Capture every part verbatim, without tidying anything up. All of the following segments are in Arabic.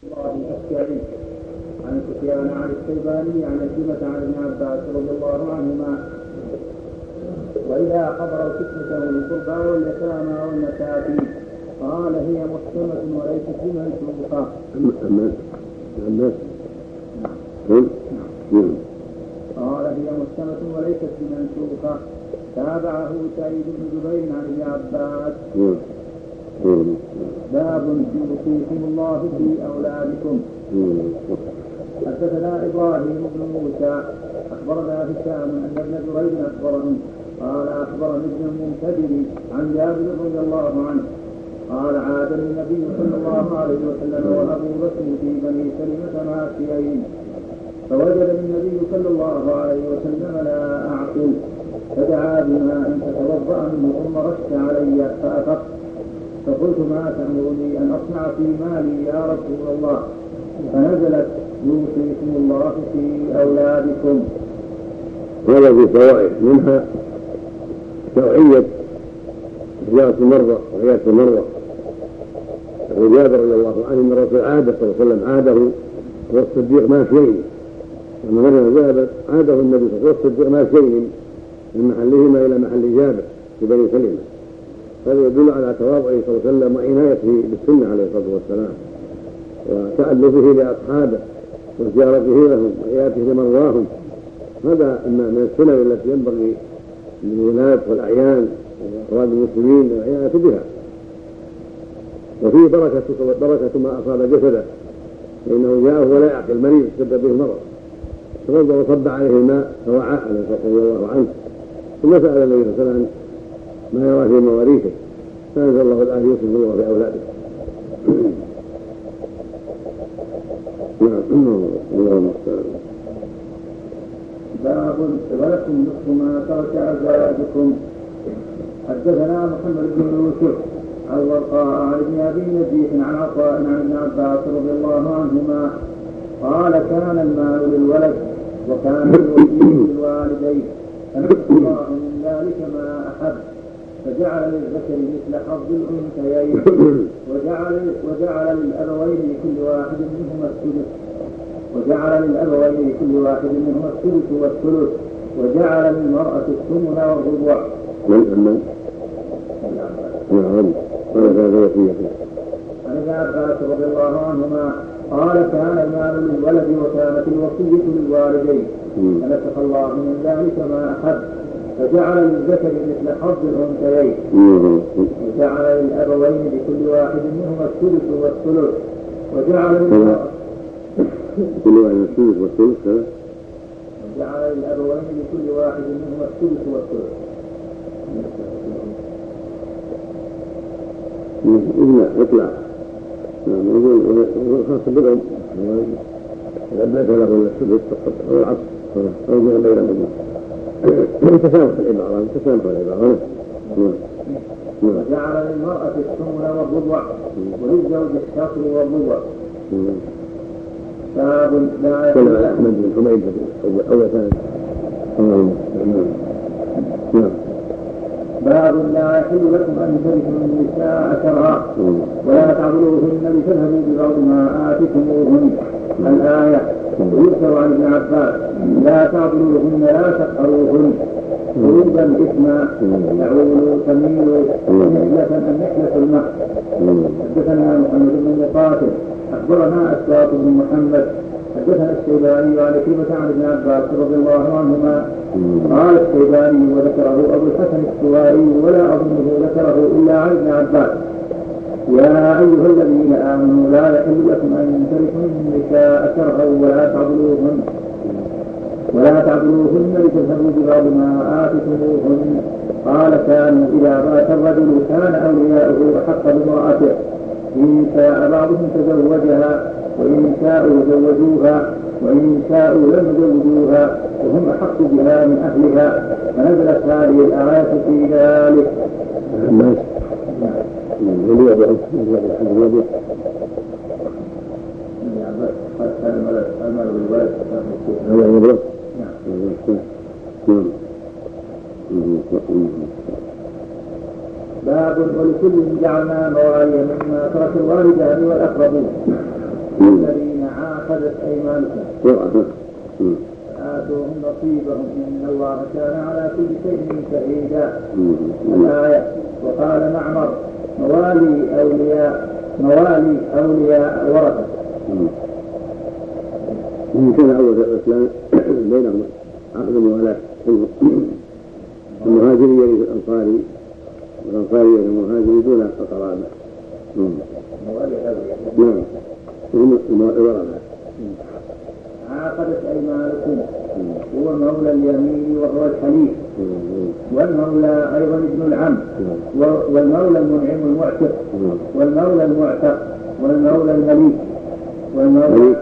الأشعري عن سفيان عن الشيباني عن عكرمة عن ابن عباس رضي الله عنهما وإذا حضروا فتنته القربى واليتامى والمساكين قال هي محكمة وليست بمنسوخة. قال هي محكمة وليست بمنسوخة. تابعه سعيد بن جبير عن ابن عباس. باب يوصيكم الله في أولادكم. حدثنا إبراهيم بن موسى أخبرنا هشام أن ابن جريج أخبرهم قال أخبرني ابن المنكدر عن جابر رضي الله عنه قال عاد النبي صلى الله عليه وسلم وأبو بكر في بني سلمة ماشيين فوجد النبي صلى الله عليه وسلم لا أعقل فدعا بماء فتوضأ منه ثم رش علي فأفقت فقلت ما تأمرني أن أصنع في مالي يا رسول الله؟ فنزلت يوصيكم الله في أولادكم. هذا في فوائد منها شرعية زيارة المرضى وعيادة المرضى. يقول جابر رضي الله عنه ان الرسول عاده صلى الله عليه وسلم عاده والصديق ماشيين لما مر جابر عاده النبي صلى الله عليه وسلم والصديق ماشيين من محلهما الى محل جابر في بني سلمة. هذا يدل على تواضعه صلى الله عليه وسلم وعنايته بالسنة عليه الصلاة والسلام وتألفه لأصحابه وزيارته لهم وعيادته لمرضاهم. هذا من السنن التي ينبغي للولاة والأعيان وأفراد المسلمين العناية بها. وفيه بركة بركة ما أصاب جسده فإنه جاءه ولا يعقل مريض اشتد به المرض فوضع وصب عليه الماء فوعى رضي الله عنه ثم سأل النبي صلى الله عليه وسلم ما يرى في مواريثه فأنزل الله الآن يوصف الله في أولاده. اللهم باب ولكم نصف ما ترك أزواجكم. حدثنا محمد بن يوسف عن ورقاء عن ابن أبي نجيح عن عطاء عن ابن عباس رضي الله عنهما قال كان المال للولد وكان الوصي للوالدين فنصف الله من ذلك ما أحب فجعل للذكر مثل حظ الأنثيين وجعل وجعل للأبوين لكل واحد منهما الثلث وجعل للأبوين لكل واحد منهما الثلث والثلث وجعل للمرأة الثمن والربع. من نعم عن ابن عباس رضي الله عنهما قال كان المال للولد وكانت الوصية للوالدين فنسخ الله من ذلك ما أحب فجعل للذكر مثل حظ الأنثيين وجعل للأبوين لكل واحد منهما الثلث والثلث وجعل للمرأة كل واحد الثلث والثلث وجعل للأبوين لكل واحد منهما الثلث والثلث. إذن اطلع نقول خاص بالأم لبيت له الثلث أو العصر أو من بينهما تسامح العبارة تسامح العبارة. وجعل للمرأة الثمن والربع وللزوج الشطر والربع. باب لا يحل أحمد بن حميد أول ثاني. باب لا يحل لكم أن ترثوا النساء كرها ولا تعضلوهن لتذهبوا ببعض ما آتيتموهن. الآية. ويذكر عن ابن عباس لا تعضلوهن لا تقهروهن قلوبا إثما تعولوا تميلوا نحلة النحلة الماء. حدثنا محمد بن مقاتل أخبرنا أسباط بن محمد حدثنا الشيباني عن عكرمة عن ابن عباس رضي الله عنهما قال الشيباني وذكره أبو الحسن السواري ولا أظنه ذكره إلا عن ابن عباس يا أيها الذين آمنوا لا يحل لكم أن ترثوا النساء كرها ولا تعضلوهن ولا تعضلوهن لتذهبوا ببعض ما آتيتموهن. قال كانوا إذا مات الرجل كان أولياؤه أحق بامرأته إن شاء بعضهم تزوجها وإن شاءوا زوجوها وإن شاءوا لم يزوجوها وهم أحق بها من أهلها فنزلت هذه الآية في ذلك. باب ولكل جعلنا مواليا مما ترك الوالدان والأقربون. والذين عاقدت أيمانكم آتوهم نصيبهم إن الله كان على كل شيء شهيدا. الآية. وقال معمر موالي أولياء موالي أولياء الورثة. كان أول الإسلام بينهم عقد الموالاة المهاجري يرث الأنصاري والأنصاري يرث المهاجري دون القرابة. نعم هم الورثة. عاقدت أيمانكم هو مولى اليمين وهو الحليف، والمولى أيضا ابن العم، والمولى المنعم المعتق، والمولى المعتق، والمولى المليك، والمولى المليك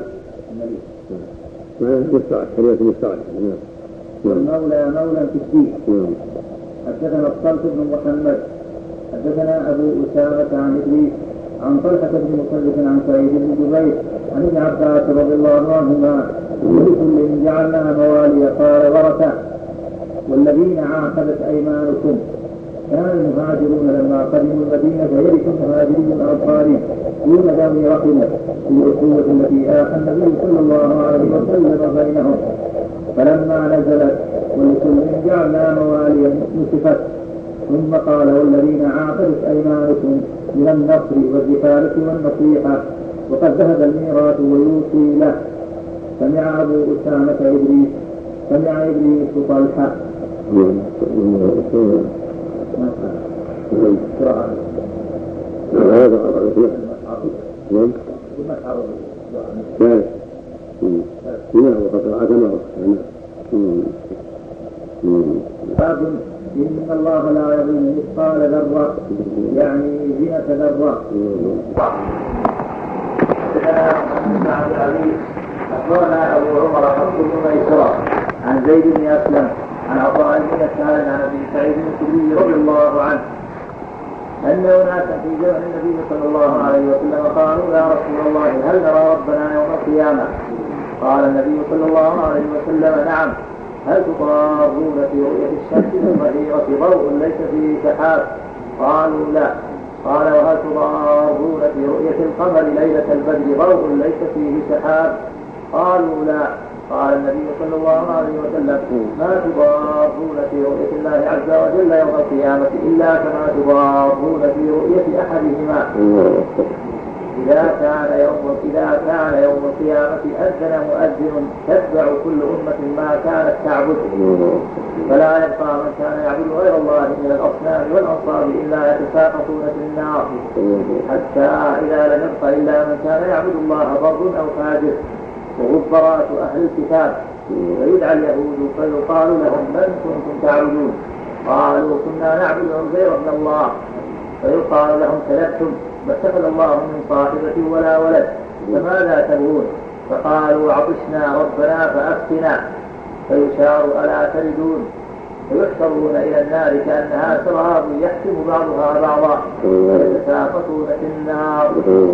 مستعد كلمة مستعد. والمولى مولى في الدين. حدثنا الصلت بن محمد حدثنا أبو أسامة عن إدريس عن طلحة بن مصرف عن سعيد بن جبير عن ابن عباس رضي الله عنهما ولكل جعلنا موالي قال ورثة. والذين عاقدت أيمانكم كان المهاجرون لما قدموا المدينة يرث المهاجرين الأنصاري دون ذوي رحمة في الأخوة التي آخى النبي صلى الله عليه وسلم بينهم. فلما نزلت ولكل جعلنا موالي نسفت ثم قال والذين عاقدت أيمانكم من النصر والزكاة والنصيحة وقد ذهب الميراث ويوصي له. سمع أبو أسامة إدريس سمع إدريس طلحة. باب إن الله لا يظلم مثقال ذرة يعني زنة ذرة. أخبرنا أبو عمر حفص بن ميسرة عن زيد بن أسلم عن عطاء بن يسار عن أبي سعيد الخدري رضي الله عنه أن أناسا في زمن النبي صلى الله عليه وسلم قالوا يا رسول الله هل نرى ربنا يوم القيامة؟ قال النبي صلى الله عليه وسلم نعم. هل تضارون في رؤية الشمس الظهيرة ضوء ليس فيه سحاب؟ قالوا لا. قال وهل تضارون في رؤية القمر ليلة البدر ضوء ليس فيه سحاب؟ قالوا لا. قال النبي صلى الله عليه وسلم ما تضارون في رؤية الله عز وجل يوم القيامة إلا كما تضارون في رؤية أحدهما. إذا كان يوم إذا كان يوم القيامة أذن مؤذن تتبع كل أمة ما كانت تعبد فلا يبقى من كان يعبد غير الله من الأصنام والأنصاب إلا يتساقطون في النار حتى إذا لم يبق إلا من كان يعبد الله بر أو فاجر وغفرات أهل الكتاب فيدعى اليهود فيقال لهم من كنتم تعبدون؟ قالوا كنا نعبد عزير بن الله فيقال لهم كذبتم ما اتخذ الله من صاحبة ولا ولد فماذا تبغون؟ فقالوا عطشنا ربنا فأسقنا فيشار ألا تردون فيحشرون إلى النار كأنها سراب يحسب بعضها بعضا فيتساقطون في النار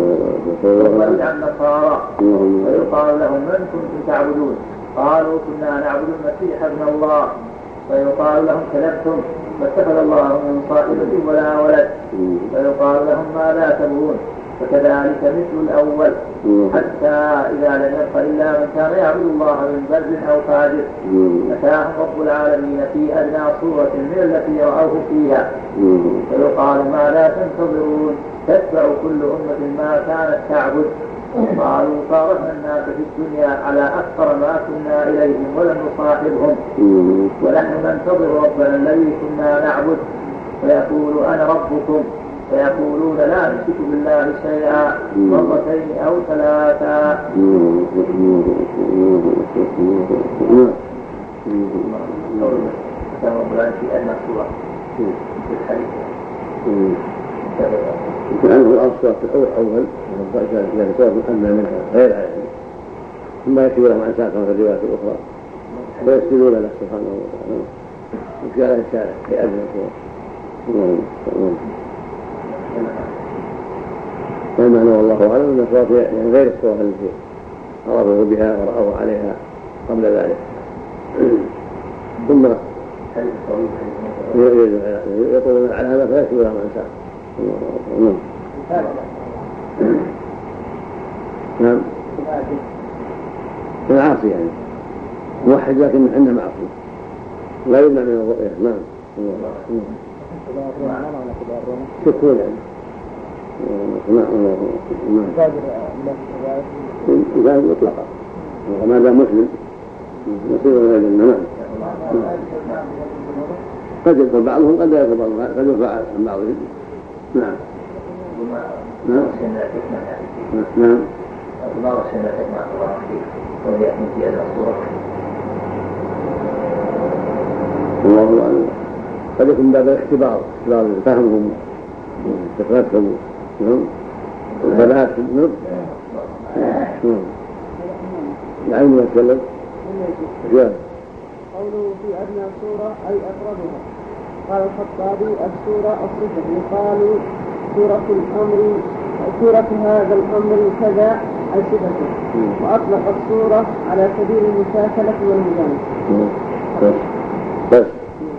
ثم يدعى النصارى فيقال لهم من كنتم تعبدون؟ قالوا كنا نعبد المسيح ابن الله فيقال لهم كذبتم ما اتخذ الله من صاحبة ولا ولد فيقال لهم ماذا تبغون؟ فكذلك مثل الأول حتى إذا لم يبق إلا من كان يعبد الله من بر أو فاجر أتاهم رب العالمين في أدنى صورة من التي رأوه فيها فيقال ماذا تنتظرون؟ تتبع كل أمة ما كانت تعبد. قالوا صارفنا الناس في الدنيا على أكثر ما كنا إليهم ولم نصاحبهم ونحن ننتظر ربنا الذي كنا نعبد فيقول أنا ربكم فيقولون لا نشرك بالله شيئا مرتين أو ثلاثا. في أدنى صورة في الحديث عنه الأصل في الأول إذا كتاب أما منها غير هذه ثم يكتب لهم عن ساقهم في الروايات الأخرى ويسجدون له سبحانه وتعالى وكان الشارع في أدنى والمعنى والله أعلم أن الصلاة يعني غير الصورة التي عرفوا بها ورأوا عليها قبل ذلك. ثم يطولون على هذا فيكتب لهم عن ساقهم. نعم العاصي يعني موحد لكن عنده معصية لا يمنع من الرؤية. نعم شكون يعني لا مطلقا وما دام مسلم يصير إلى الجنة. نعم قد يدخل بعضهم قد لا يدخل بعضهم قد يدفع عن بعضهم. نعم نعم نعم الله سنتك مع الله فيك وليأتي في هذا الصورة. الله أعلم قد يكون بعد الاختبار اختبار فهمهم تقرأتهم البنات نعم العين يتكلم قوله في أدنى الصورة أي أقربها. قال الخطابي السورة الصفة يقال سورة الأمر سورة هذا الأمر كذا أي صفته وأطلق السورة على سبيل المشاكلة والمجاملة. بس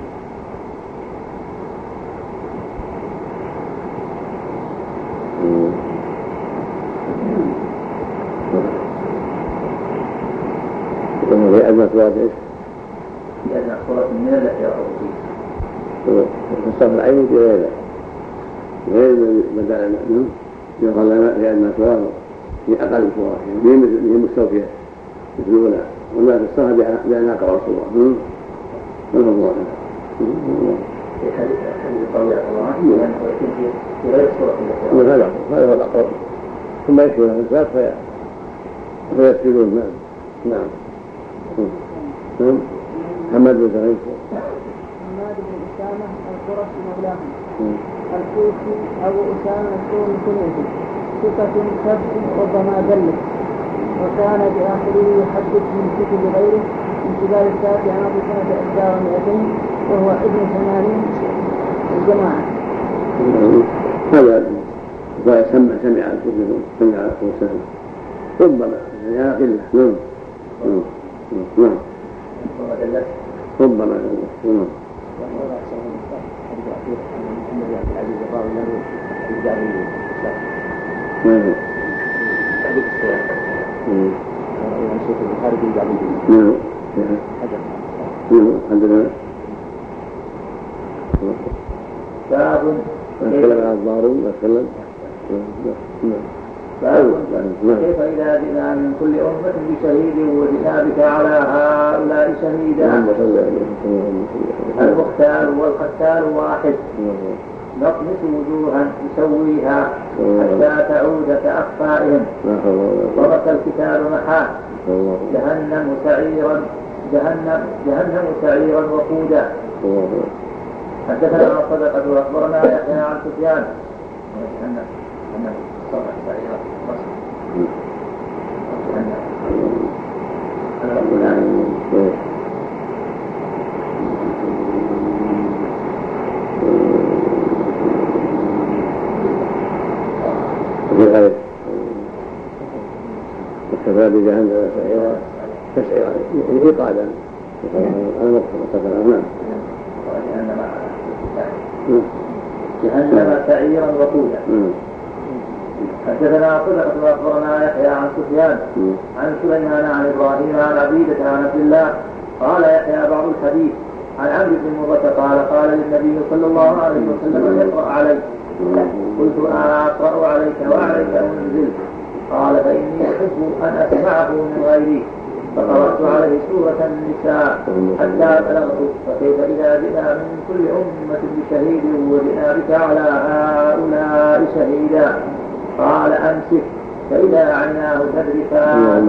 هي أدنى صورة إيش؟ هي أدنى صورة من التي يقرأ فيه الصف العين في غيره غير بدأ منه يقال لنا في أدنى صورة هي أقل صورة هي مستوفية مثل الأولى ولا في الصف بأنها أقرأ صورة. ما هو الله في حديث الطويل الله عنه ويكون في غير صورة هذا هذا هو الأقرب ثم يكفي له الفات فيسجدون. نعم نعم نعم محمد بن سعيد محمد بن أسامة القرشي مولاهم الكوفي أبو أسامة الكون الكنيسي ثقة سبع ربما دلت وكان بآخره يحدث من كتب غيره من كبار التابعين في سنة إحدى ومئتين وهو ابن ثمانين الجماعة. هذا سمع سمع الكتب سمع أبو أسامة ربما يعني قلة. نعم نعم ربما نعم باب نتكلم عن الضارون نتكلم باب كيف إذا جئنا من كل أمة بشهيد وجئنا بك على هؤلاء شهيدا المختار والختار واحد نطمس وجوها نسويها حتى تعود كأخفائهم ضرب الكتاب محاه جهنم سعيرا جهنم جهنم سعيرا وقودا. حدثنا عن صدقة وأخبرنا يحيى عن سفيان جهنم جهنم صرح سعيرا جهنم أنا رب العالمين. في غير الكفاء بجهنم سعيرا تسعيرا إيقادا المقصد. جهنم سعيرا وقودا. حدثنا صدقة وأخبرنا يحيى عن سفيان عن سليمان عن إبراهيم عن عبيدة عن عبد الله قال يحيى بعض الحديث عن عبد بن مرة قال قال للنبي صلى الله عليه وسلم اقرأ علي. قلت أنا أقرأ عليك وعليك أنزل. قال فإني أحب أن أسمعه من غيري فقرأت عليه سورة النساء حتى بلغت فكيف إذا جئنا من كل أمة بشهيد وجئنا بك على هؤلاء شهيدا. قال أمسك فإذا عناه تدركان.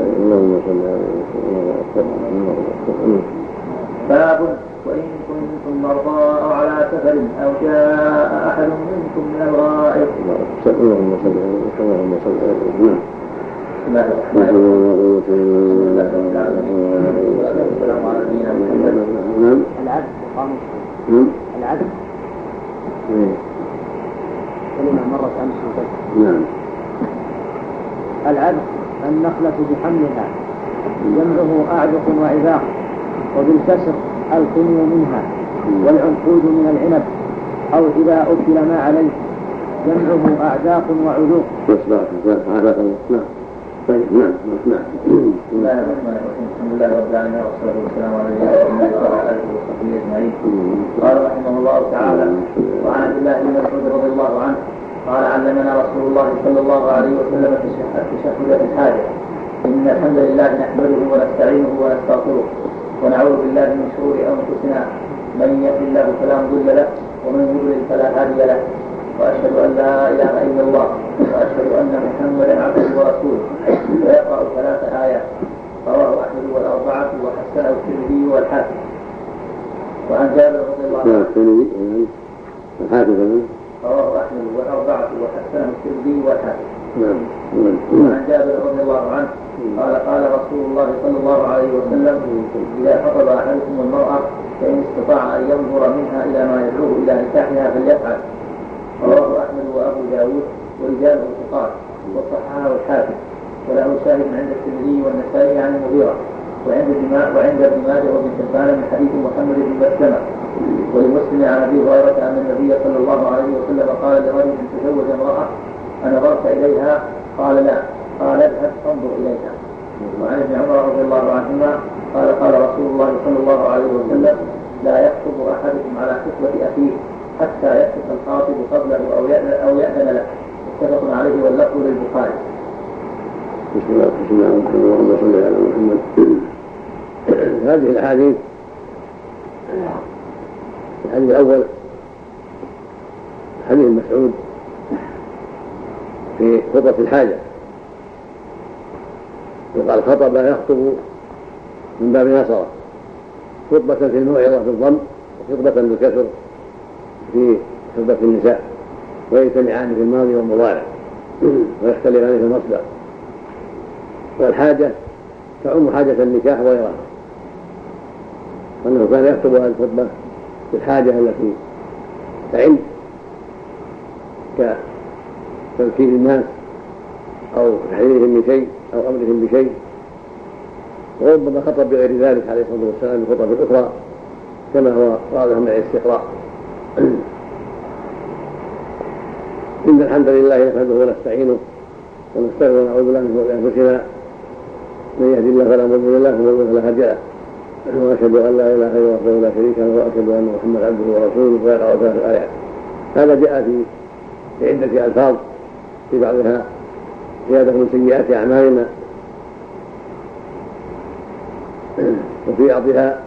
باب وإن كنتم مرضى أو على سفر أو جاء أحد منكم من الغائط. اللهم صل اللهم صل العدل العدل كلمة مرت أمس نعم العدل النخلة بحملها جمعه أعدق وعذاق وبالكسر القني منها والعنقود من العنب أو إذا أكل ما عليه جمعه أعداق وعذوق. نعم طيب نعم نعم. بسم الله الرحمن الرحيم. الحمد لله رب العالمين والصلاه والسلام على نبينا محمد وعلى اله وصحبه اجمعين. قال رحمه الله تعالى: وعن عبد الله بن مسعود رضي الله عنه قال: علمنا رسول الله صلى الله عليه وسلم في تشهد الحاجه: ان الحمد لله نحمده ونستعينه ونستغفره ونعوذ بالله من شرور انفسنا، من يهد الله فلا مضل له ومن يضلل فلا هادي له، واشهد ان لا اله الا الله واشهد ان محمدا عبده ورسوله. ويقرا ثلاث ايات. رواه احمد والاربعه وحسنه الترمذي والحاكم. وعن جابر رضي الله عنه رواه احمد والاربعه وحسنه الترمذي والحاكم. وعن جابر رضي الله عنه قال: قال رسول الله صلى الله عليه وسلم: اذا خطب احدكم المراه فان استطاع ان ينظر منها الى ما يدعوه الى نكاحها فليفعل. رواه احمد وابو داود ورجاله ثقات وصححه الحاكم، وله شاهد عند الترمذي والنسائي عن المغيرة، وعند وعند ابن ماجه وابن حبان من حديث محمد بن مسلمة. ولمسلم عن ابي هريرة ان النبي صلى الله عليه وسلم قال لرجل تزوج امرأة: أنظرت إليها؟ قال: لا. قال: اذهب فانظر إليها. وعن ابن عمر رضي الله عنهما قال: قال رسول الله صلى الله عليه وسلم: لا يخطب أحدكم على خطبة أخيه حتى يخطب الخاطب قبله أو يأذن له. متفق عليه واللفظ للبخاري. بسم الله الرحمن الرحيم. اللهم صل على محمد. هذه الأحاديث: الحديث الأول حديث مسعود في خطبة الحاجة، وقال: خطب يخطب من باب نصرة، خطبة في الموعظة بالضم وخطبة بالكسر في خطبة النساء، ويجتمعان في الماضي والمضارع ويختلفان في المصدر. والحاجة تعم حاجة النكاح وغيرها، وأنه كان يخطب هذه الخطبة في الحاجة التي تعم كتذكير الناس أو تحذيرهم من شيء أو أمرهم بشيء، وربما خطب بغير ذلك عليه الصلاة والسلام بخطب أخرى كما هو واضح من الاستقراء. إن الحمد لله نحمده ونستعينه ونستغفره ونعوذ بالله من شرور أنفسنا، من يهد الله فلا مضل له ومن يضلل فلا هادي له، وأشهد أن لا إله إلا الله لا شريك له، وأشهد أن محمدا عبده ورسوله. ويقرأ ثلاث آيات. هذا جاء في في عدة ألفاظ، في بعضها زيادة من سيئات أعمالنا، وفي بعضها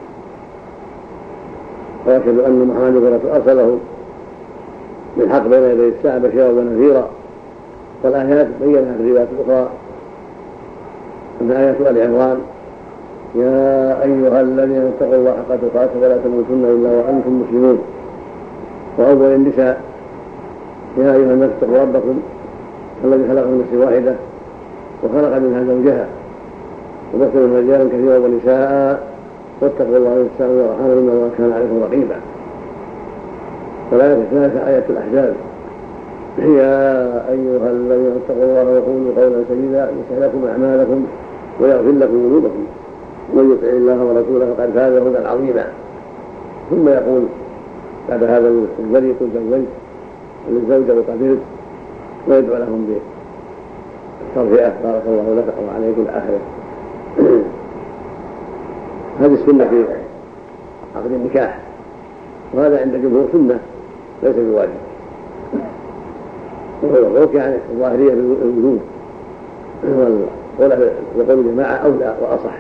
وأشهد أن محمدا أرسله بالحق بين يدي الساعة بشيرا ونذيرا. والآيات بينها في الروايات الأخرى أن آيات آل عمران: يا أيها الذين اتقوا الله حق تقاته ولا تموتن إلا وأنتم مسلمون. وأول النساء: يا أيها الناس اتقوا ربكم الذي خلق من نفس واحدة وخلق منها زوجها وبث منها رجالا كثيرا ونساء واتقوا الله الذي تساءلون به والأرحام إن الله كان عليكم رقيبا. والآية الثالثة آية الأحزاب: يا أيها الذين اتقوا الله وقولوا قولا سديدا يصلح لكم أعمالكم ويغفر لكم ذنوبكم ومن يطع الله ورسوله فقد فاز فوزا عظيما. ثم يقول بعد هذا الذي قلت الزوج للزوجة وقبلت، ويدعو لهم بالترفئة: بارك الله لك وعليك الآخرة. هذه السنة في عقد النكاح، وهذا عند الجمهور سنة ليس بواجب، وحكي عن الظاهرية بالوجوب، وقول الجماعة أولى وأصح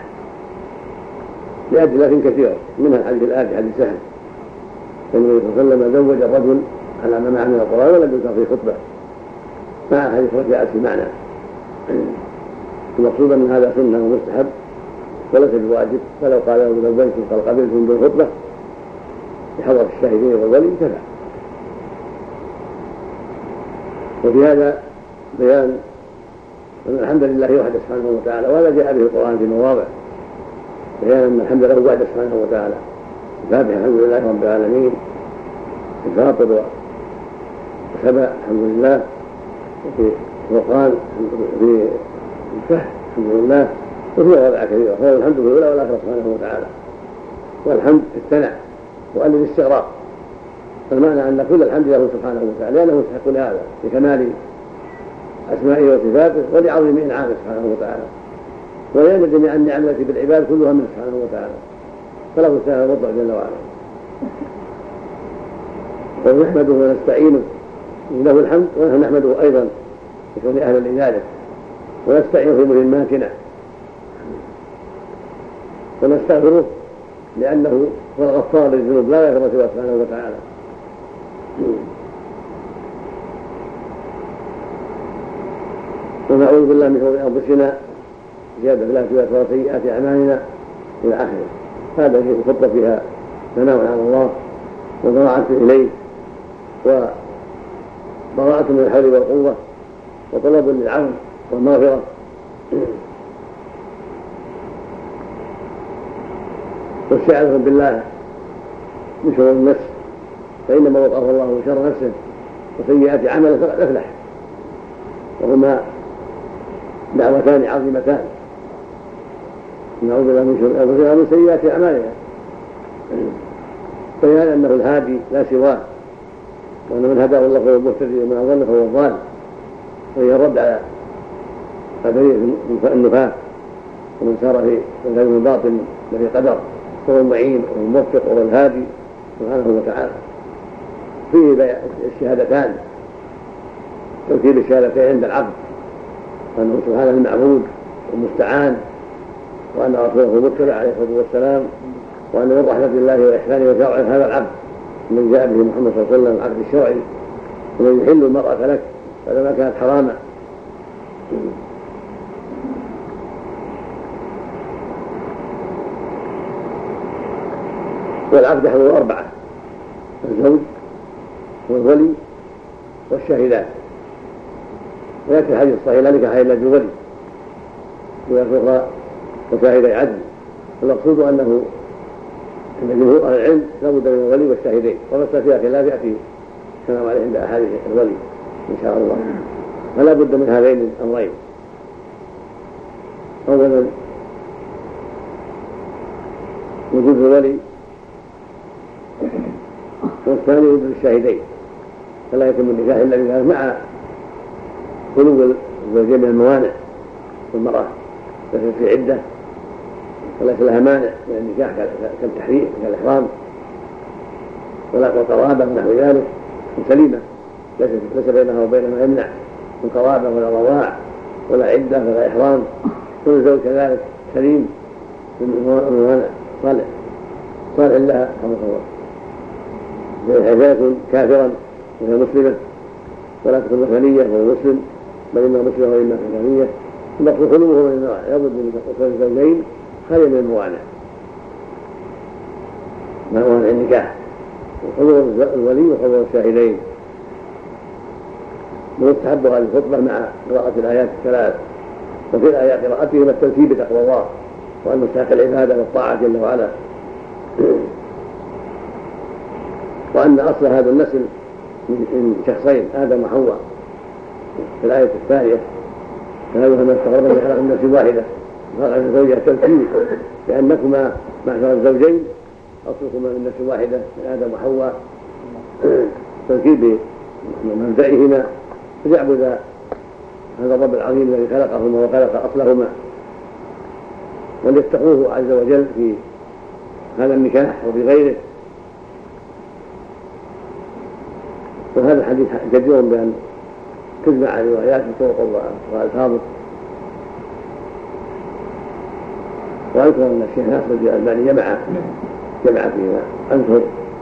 لأدلة كثيرة، منها الحديث الآتي حديث سهل كان النبي صلى الله عليه وسلم زوج الرجل على ما معنى القرآن ولم يذكر في خطبة، مع حديث جاءت في معنى. المقصود أن هذا سنة ومستحب وليس بواجب، فلو قال له زوجتكم قال قبلتم بالخطبة بحضرة الشاهدين والولي كفى. وفي هذا بيان أن الحمد لله وحده سبحانه وتعالى، وهذا جاء به القرآن في مواضع، بيان أن الحمد لله وحده سبحانه وتعالى. الفاتحة الحمد لله رب العالمين، الفاطر وسبع الحمد لله، وفي القرآن في الكهف الحمد لله، وفي مواضع كثيرة. فهو الحمد لله والآخرة سبحانه وتعالى. والحمد الثناء وقال الاستغراق، فالمعنى أن كل الحمد لله سبحانه وتعالى لأنه يستحق لهذا لكمال أسمائه وصفاته ولعظيم إنعامه سبحانه وتعالى، ولأن جميع النعم التي بالعباد كلها منه سبحانه وتعالى، فله الثناء المطلق جل وعلا. ونحمده ونستعينه له الحمد، ونحن نحمده أيضا لكون أهلا لذلك، ونستعين في مهماتنا، ونستغفره لأنه هو الغفار للذنوب لا يغفر سواه سبحانه وتعالى. ونعوذ بالله من شرور أنفسنا زيادة بالآثمات وسيئات أعمالنا إلى آخره. هذا في الخطبة فيها ثناء على الله وضراعة إليه وبراءة من الحول والقوة وطلب للعفو والمغفرة. واستعاذة بالله من شرور النفس، فإنما وقاه الله من شر نفسه وسيئات عمله فقد أفلح، وهما دعوتان عظيمتان. نعوذ بالله من شرور أنفسنا ومن سيئات أعمالنا، بيان أنه الهادي لا سواه، وأن من هداه الله فهو المهتدي ومن أضل فهو الضال، وهي الرد على قدرية النفاق ومن سار في الغيب الباطن الذي قدر هو المعين والموفق وهو الهادي سبحانه وتعالى. فيه الشهادتان، ترتيب الشهادتين عند العبد، وأنه سبحانه المعبود والمستعان، وأن رسوله المتبع عليه الصلاة والسلام، وأن من رحمة الله وإحسانه وشرعه هذا العبد من جاء به محمد صلى الله عليه وسلم العبد الشرعي ومن يحل المرأة لك فلما كانت حراما. والعبد يحضر أربعة: الزوج والولي والشاهدان. ويأتي الحديث الصحيح: لا نكاح إلا بالولي ويصدق وشاهدي عدل. المقصود أنه عند جمهور أهل العلم لا بد من الولي والشاهدين، ومسألة فيها خلاف يأتي كلام عليه عند أحاديث الولي إن شاء الله. فلا بد من هذين الأمرين: أولا وجود الولي، والثاني وجود الشاهدين. فلا يتم النكاح إلا بذلك مع خلو الزوجين من الموانع. والمرأة ليست في عدة وليس لها مانع من النكاح كالتحريم كالإحرام ولا قرابة ونحو ذلك، سليمة ليس بينها وبين ما يمنع من قرابة ولا رضاع ولا عدة ولا إحرام. كل زوج كذلك سليم من الموانع، صالح صالح لها رحمه الله. حيث كافرا وهي مسلمة ولا تكون مثالية وهو مسلم، بل إنها مسلمة وإنها كافرية. المقصود خلوه من النوع، لابد من كون الزوجين خاليا من الموانع، موانع النكاح، وحضور الولي وحضور الشاهدين. ويستحب هذه الخطبة مع قراءة الآيات الثلاث، وفي الآيات قراءتهما التوكيد بتقوى الله وأن مستحق العبادة والطاعة جل وعلا، وأن أصل هذا النسل من شخصين آدم وحواء في الآية الثانية: فهذا ما استغرب من خلق النفس واحدة وخلق زوجها تركيب، لأنكما معشر الزوجين أصلكما من نفس واحدة من آدم وحواء، تركيب منبعهما، فليعبد هذا الرب العظيم الذي خلقهما وخلق أصلهما، وليتقوه عز وجل في هذا النكاح وفي غيره. وهذا الحديث جدير بأن تجمع الروايات بطرق وألفاظه. وأذكر أن الشيخ ناصر الألباني جمع جمع فيما أنكر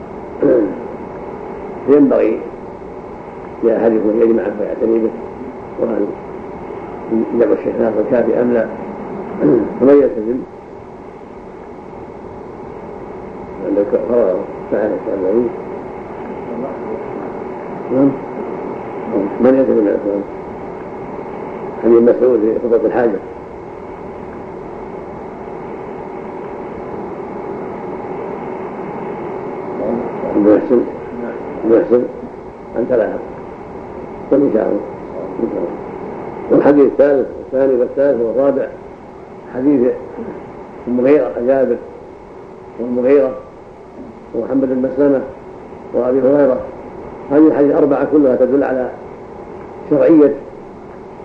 ينبغي لأحدكم أن يجمع فيعتني به، وأن جمع الشيخ ناصر كافي أم لا، فمن يلتزم عندك قرار فعل الألباني من يلتزم الأسلام حديث مسعود في خطبة الحاجة. محسن محسن أنت لها إن شاء الله. والحديث الثالث والثاني والثالث والرابع حديث المغيرة جابر والمغيرة ومحمد بن مسلمة وأبي هريرة. هذه الحديث الأربعة كلها تدل على شرعية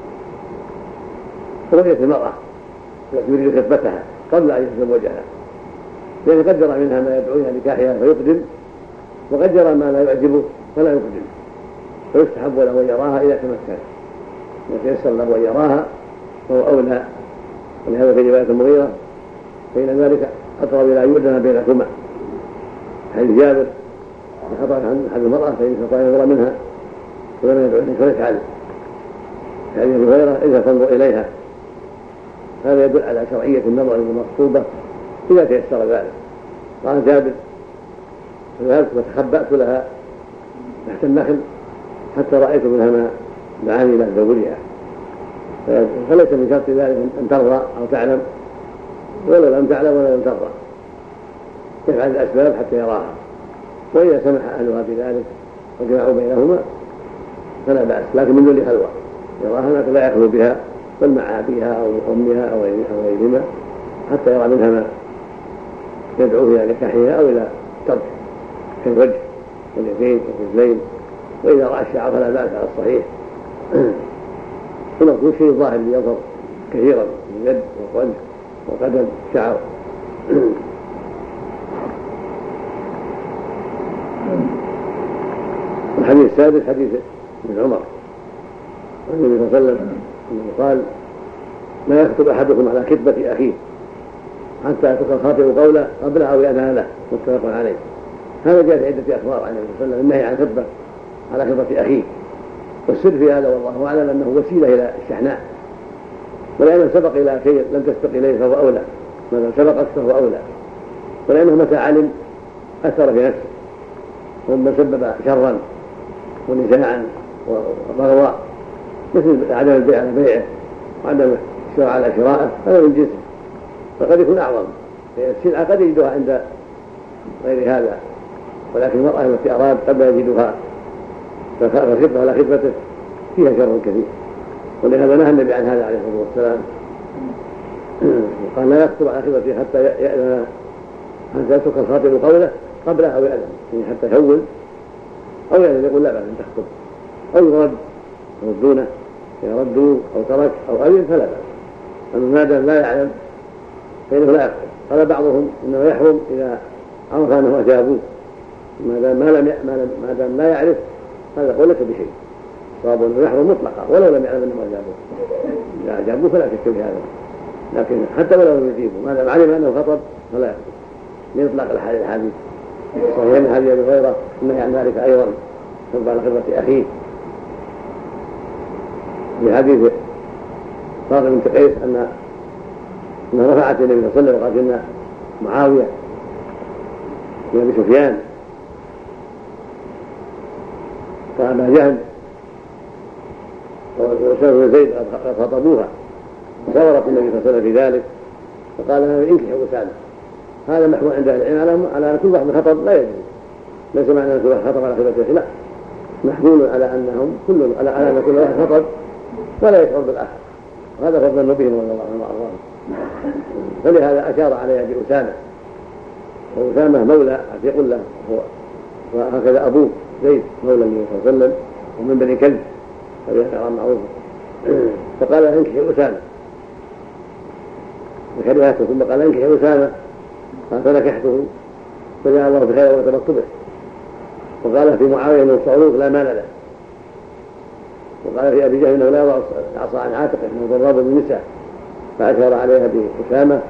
رؤية المرأة التي يريد خطبتها قبل أن يتزوجها، لأن قد جرى منها ما يدعو إلى نكاحها فيقدم، وقد جرى ما لا يعجبه فلا يقدم، فيستحب له أن يراها إذا تمكن، ويتيسر له أن يراها فهو أولى. ولهذا في رواية المغيرة فإن ذلك أقرب إلى أن يؤذن بينكما، حديث جابر خطأ عن أحد المرأة فإن استطاع ينظر منها ولم يدعو إليك فيفعل. حديث المغيرة إذا تنظر إليها، هذا يدل على شرعية النظر المقصودة إذا تيسر ذلك. قال جابر فذهبت وتخبأت لها تحت النخل حتى رأيت منها ما دعاني إلى تزوجها، فليس من شرط ذلك أن ترضى أو تعلم، ولا لم تعلم ولا لم ترضى تفعل الأسباب حتى يراها، وإذا سمح أهلها بذلك وجمعوا بينهما فلا بأس، لكن من دون خلوة يراها لا يخلو بها بل مع أبيها أو أمها أو غيرهما حتى يرى منها ما يدعوه إلى نكاحها أو إلى ترك كالوجه واليدين والرجلين، وإذا رأى الشعر فلا بأس على الصحيح. ونقول شيء ظاهر يظهر كثيرا من اليد والوجه وقدم شعر. الحديث السادس حديث ابن عمر عن النبي صلى الله عليه وسلم انه قال: لا يخطب احدكم على خطبه اخيه حتى يترك الخاطب قوله قبل او يأذن له، متفق عليه. هذا جاء في عده اخبار عن النبي صلى الله عليه وسلم النهي عن خطبه على خطبه اخيه، والسر في هذا والله اعلم انه وسيله الى الشحناء، ولأنه سبق الى شيء لم تسبق اليه فهو اولى، ما لم سبقت فهو اولى، ولأنه متى علم اثر في نفسه ومن سبب شرا ونزاعا وبغضاء، مثل عدم البيع على بيعه وعدم الشراء على شرائه، هذا من جنسه، فقد يكون اعظم، لأن السلعه قد يجدها عند غير هذا، ولكن المرأة التي أراد قد يجدها، فالخطبة على خطبته فيها شر كثير، ولهذا نهى النبي عن هذا عليه الصلاة والسلام، قال: لا يخطب على خطبته حتى يأذن، حتى يترك الخاطب قوله قبله أو يأذن، يعني حتى يهول أو يأذن يقول لا بأس أن تخطب، أو يرد يردونه يردوا أو ترك أو أذن فلا بأس، أما ما دام لا يعلم فإنه لا يخطب. قال بعضهم إنه يحرم إذا عرف أنه أجابوه، ما دام ما لم ما دام لا يعرف هذا قول ليس بشيء، صواب أنه يحرم مطلقا ولو لم يعلم أنه أجابوه، إذا أجابوه فلا شك في هذا، لكن حتى ولو لم يجيبوا ما دام علم أنه خطب فلا يخطب، ليطلق الحديث الحديث صحيح من حديث أبي هريرة النهي عن ذلك أيضا خطب على خطبة أخيه. في حديث فاطمة بنت قيس أن أنها رفعت النبي صلى الله عليه وسلم وقالت إن معاوية بن أبي سفيان فأبا جهل وأسامة بن زيد قد خطبوها، فشاورت النبي صلى الله عليه وسلم في ذلك فقال لها: انكحوا أسامة. هذا محمول عند أهل العلم على أن كل واحد خطب لا يجوز، ليس معنى أن كل واحد خطب على خطبته، لا، محمول على أنهم كل على أن كل واحد خطب ولا يشعر بالآخر، وهذا فضل بهم رضي الله عنهم وأرضاهم. فلهذا أشار عليها بأسامة، وأسامة مولى عتيق له، وهكذا أبوه زيد مولى النبي صلى الله عليه وسلم ومن بني كلب هذا كلام معروف، فقال: انكحوا أسامة وكرهته، ثم قال: انكحوا أسامة، قال: فنكحته فجعل الله بخير وتبط به. وقال في معاوية انه صعلوك لا مال له، وقال في ابي جهل انه لا يضع العصا عن عاتقه انه ضرب بالنساء، فاشار عليها باسامه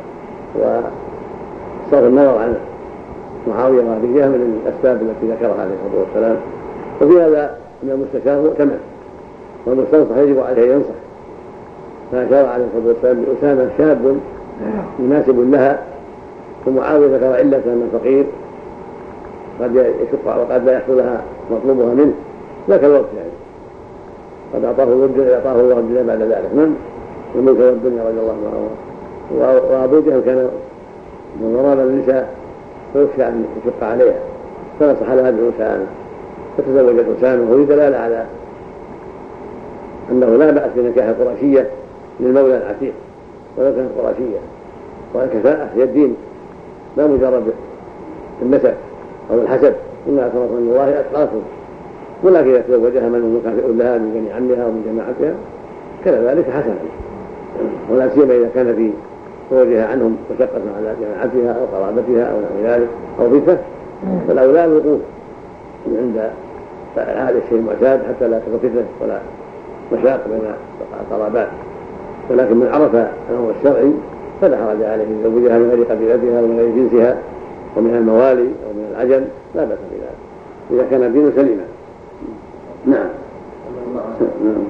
وصرف النظر عن معاويه وابي جهل من الاسباب التي ذكرها عليه الصلاه والسلام. وفي هذا ان المستشار مؤتمن والمستنصح يجب عليه ان ينصح، فاشار عليه الصلاه والسلام باسامه شاب مناسب لها، ومعاويه ذكر عله انه فقير قد يشق وقد لا يحصل لها مطلوبها منه ذاك الوقت، يعني قد اعطاه الدنيا اعطاه الله الدنيا بعد ذلك من الملك والدنيا رضي الله عنه. وابو جهل كان من ضرب النساء فيخشى ان يشق عليها، فنصح لها بأسامة فتزوجت أسامة، وهي دلاله على انه لا باس بنكاح القرشيه للمولى العتيق ولو كانت قرشيه، والكفاءه هي الدين لا مجرد النسب أو الحسب، إنها أكرمكم عند الله أتقاكم، ولكن إذا تزوجها من هو مكافئ لها من بني عمها ومن جماعتها كان ذلك حسنا. ولا سيما إذا كان في خروجها عنهم مشقة على جماعتها أو قرابتها أو نحو ذلك أو فتنة، فالأولى الوقوف عند هذا الشيء المعتاد حتى لا تكون فتنة ولا مشاق بين القرابات. ولكن من عرف الأمر الشرعي فلا حرج عليه ان يزوجها من غير قبيلتها ومن غير جنسها ومن الموالي او من العجم، لا باس بذلك اذا كان الدين سليما. نعم نعم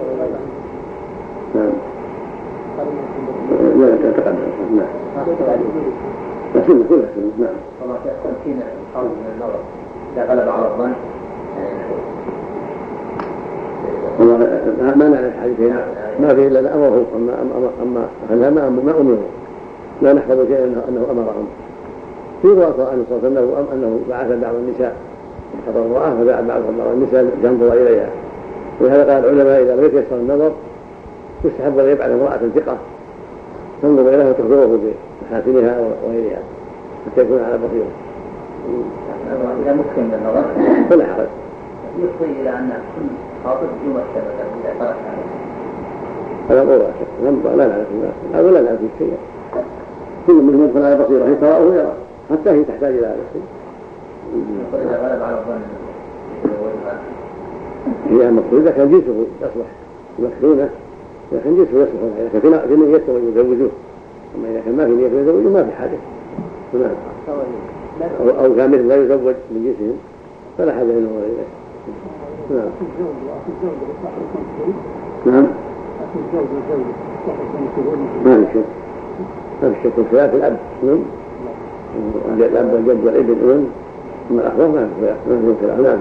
نعم لا تتقدم. نعم السنة كلها سنة. نعم وما تمكين القول من النظر إذا غلب على الظن ما نعرف حديث ما فيه الا امره. اما اما اما ما ما امره لا نحفظ شيئا انه امرهم. في روايه عن صلى الله عليه وسلم انه بعث بعض النساء حضر امراه فبعث بعض النساء ينظر اليها، ولهذا قال العلماء اذا لم يتيسر النظر يستحب ان يبعث امراه ثقه تنظر اليها وتخبره بمحاسنها وغيرها حتى يكون على بصيره. اذا ممكن من النظر فلا حرج. يفضي الى ان كل خاطب يمثل اذا ترك هذا هذا قول لا نعرف هذا لا نعرف شيئا. كل منهم يدخل على بصيره هي تراه ويرى حتى هي تحتاج الى هذا الشيء. اذا غلب على الظن هي المقصود اذا كان جنسه يصلح يمكنونه، اذا كان جنسه يصلح، اذا كان في نية يزوجوه، اما اذا كان ما في نية يزوجوه ما في حاجه. او او كان مثل لا يزوج من جنسهم فلا حاجه انه اليه. نعم نعم ما في شك ما في شك خلاف الاب نعم الاب والجد والابن نعم اما الاخوه ما في خلاف. نعم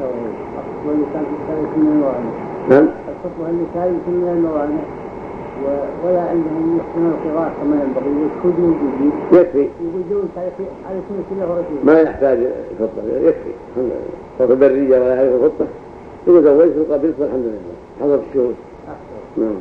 نعم الخطبة النساء يمكن من الموانع ولا عندهم يحسنون القراءة كما ينبغي ويكون موجودين يكفي يوجدون على سنة الله ورسوله ما يحتاج خطبة يكفي. صوت البرية ولا يعرف الخطبة يقول زوجت في القبيلة والحمد لله حضرت الشهود. نعم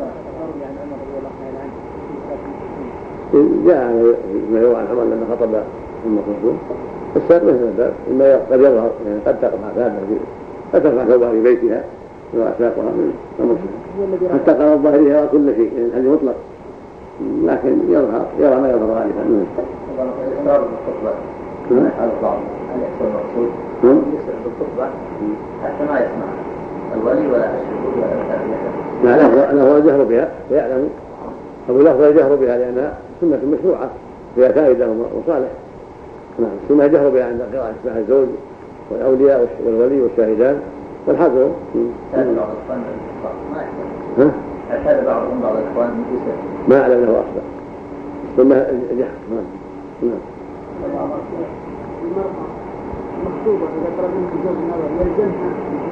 جاء ما يروى عن عمر لما خطب ام كلثوم السابق مثل الباب إما قد يظهر يعني قد تقطع ثابة قد ترفع ثوبها في بيتها وأساقها من المسلم حتى قال الظاهرها كل شيء يعني الحديث مطلق، لكن يظهر يرى ما يظهر غالبا. الإصرار بالخطبة على البعض هل يحصل المقصود يسرع بالخطبة حتى ما يسمع الولي ولا الشهود ولا الكافر؟ لا له الجهر بها فيعلم، أو لفظ الجهر بها لأنها سنة مشروعة فيها فائدة وصالح. نعم السنة الجهر بها عند قراءة اسمها الزوج والأولياء والولي والشاهدان والحاضر. هذا بعض الإخوان ما يحتاج هذا بعضهم بعض الإخوان ما أعلم له أصلا ثم جهر. نعم مكتوبة إذا طلب منك زوج النظر يلزمها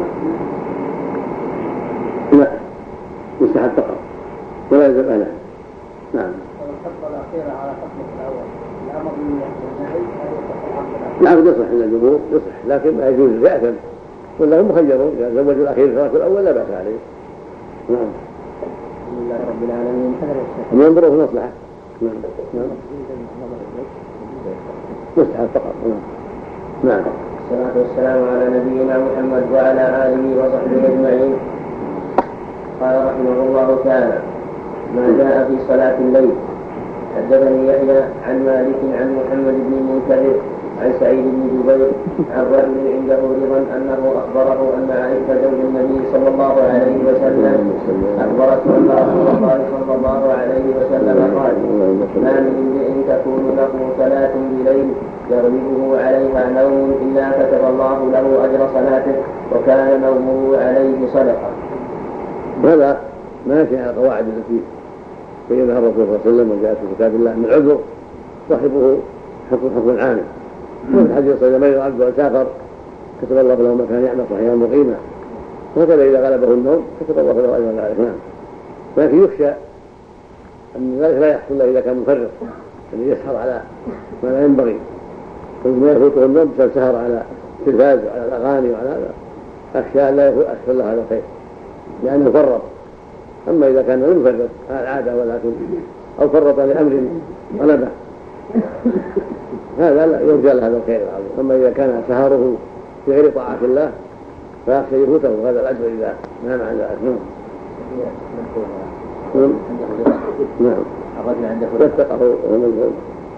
لا مستحب فقط ولا يلزم أهلها. نعم الخطبة الأخيرة على خطبة الأول الأمر بالنهي العقد يصح عند الجمهور يصح، لكن ما يجوز يأثم ولا هم مخيرون إذا زوجوا الأخير في الأول لا بأس عليه. نعم الحمد لله رب العالمين. هم ينظروا في المصلحة. نعم نعم مستحب فقط. نعم الصلاة والسلام على نبينا محمد وعلى آله وصحبه أجمعين. قال رحمه الله تعالى: ما جاء في صلاة الليل. حدثني يحيى عن مالك عن محمد بن المنكدر عن سعيد بن جبير عن رجل عنده رضا أنه أخبره أن عائشة زوج النبي صلى الله عليه وسلم أخبرته أن رسول الله صلى الله عليه وسلم قال: ما من امرئ تكون له صلاة بليل يغلبه عليها نوم إلا كتب الله له أجر صلاته وكان نومه عليه صدقة. هذا ماشي على القواعد التي بينها الرسول صلى الله عليه وسلم وجاءت في كتاب الله من عذر صاحبه حكم حكم عام. وفي الحديث إذا مرض العبد وسافر كتب الله له مكان يعمل صحيحا مقيما، وهكذا إذا غلبه النوم كتب الله له أجر ذلك. نعم لكن يخشى أن ذلك لا يحصل له إذا كان مفرط أن يسهر على ما لا ينبغي وما يفوته النوم بسبب سهر على التلفاز وعلى الأغاني وعلى هذا، أخشى أن لا يحصل له هذا الخير لأنه فرط. أما إذا كان لم يفرط على العادة ولكن أو فرط لأمر غلبه هذا لا يرجى له هذا الخير العظيم. أما إذا كان سهره في غير طاعة الله فيخشى يفوته هذا الأجر إذا نام عن ذلك. نعم الرجل عنده يتقه وهو مجهول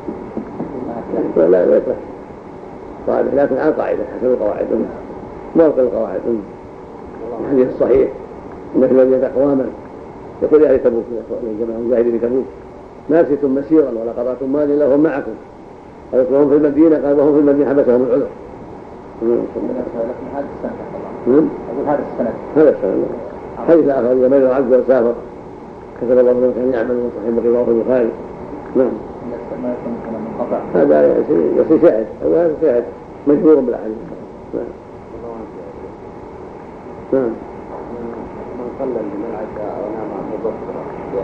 لا لا يتقه قاعدة لكن على قاعدة حسب القواعد موقع القواعد الحديث الصحيح إن في المدينة أقواما يقول يا تبوك للجماعة المجاهدين تبوك ما نسيتم مسيرا ولا قضيتم مال إلا هم معكم قال وهم في المدينة قال وهم في المدينة حبسهم العذر. هذا السنة أقول هذا السنة هذا السنة حيث أخذ يمين العبد وسافر كتب الله له كان يعمل من صحيح رواه البخاري. نعم هذا يصير شاهد هذا شاهد مجبور بالحديث. نعم نعم من صلى من العشاء أو نام مبكرا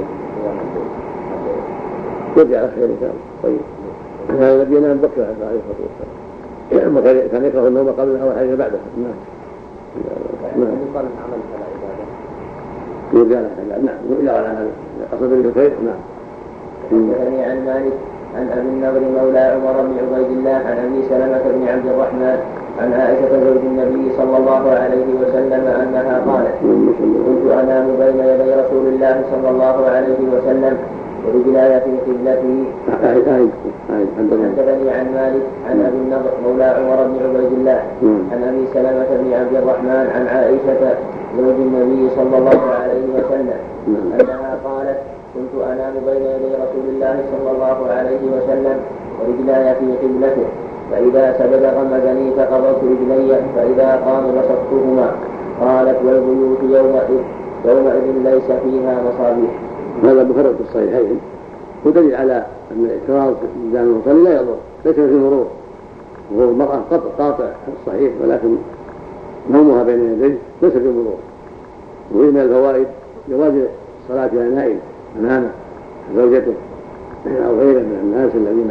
يرجع خير إن شاء الله. طيب هذا الذي ينام بكرة عليه الصلاة والسلام كان يكره النوم قبلها والحديث بعدها. نعم نعم يقال عمل فلا عبادة يرجع لها. نعم يرجع لها أصل به الخير. نعم. حدثني عن مالك عن أبي النضر مولى عمر بن عبيد الله عن أبي سلمة بن عبد الرحمن عن عائشة زوج النبي صلى الله عليه وسلم أنها قالت كنت أنام بين يدي رسول الله صلى الله عليه وسلم ورجلاي في قبلته. حدثني عن مالك عن أبي النضر مولى عمر بن عبيد الله عن أبي سلمة بن عبد الرحمن عن عائشة زوج النبي صلى الله عليه وسلم أنها قالت كنت أنام بين يدي رسول الله صلى الله عليه وسلم ورجلاي في قبلته فإذا سجد غمزني فقبضت رجلي فإذا قام بسطتهما. قالت والبيوت يومئذ يومئذ ليس فيها مصابيح. هذا مخرج في الصحيحين ودليل على أن الإكرار قدام المصلي لا يضر ليس في مرور وهو المرأة قاطع الصحيح ولكن نومها بين يديه ليس في مرور. وهي من الفوائد جواز الصلاة على نائم أمامه زوجته أو غيره من الناس الذين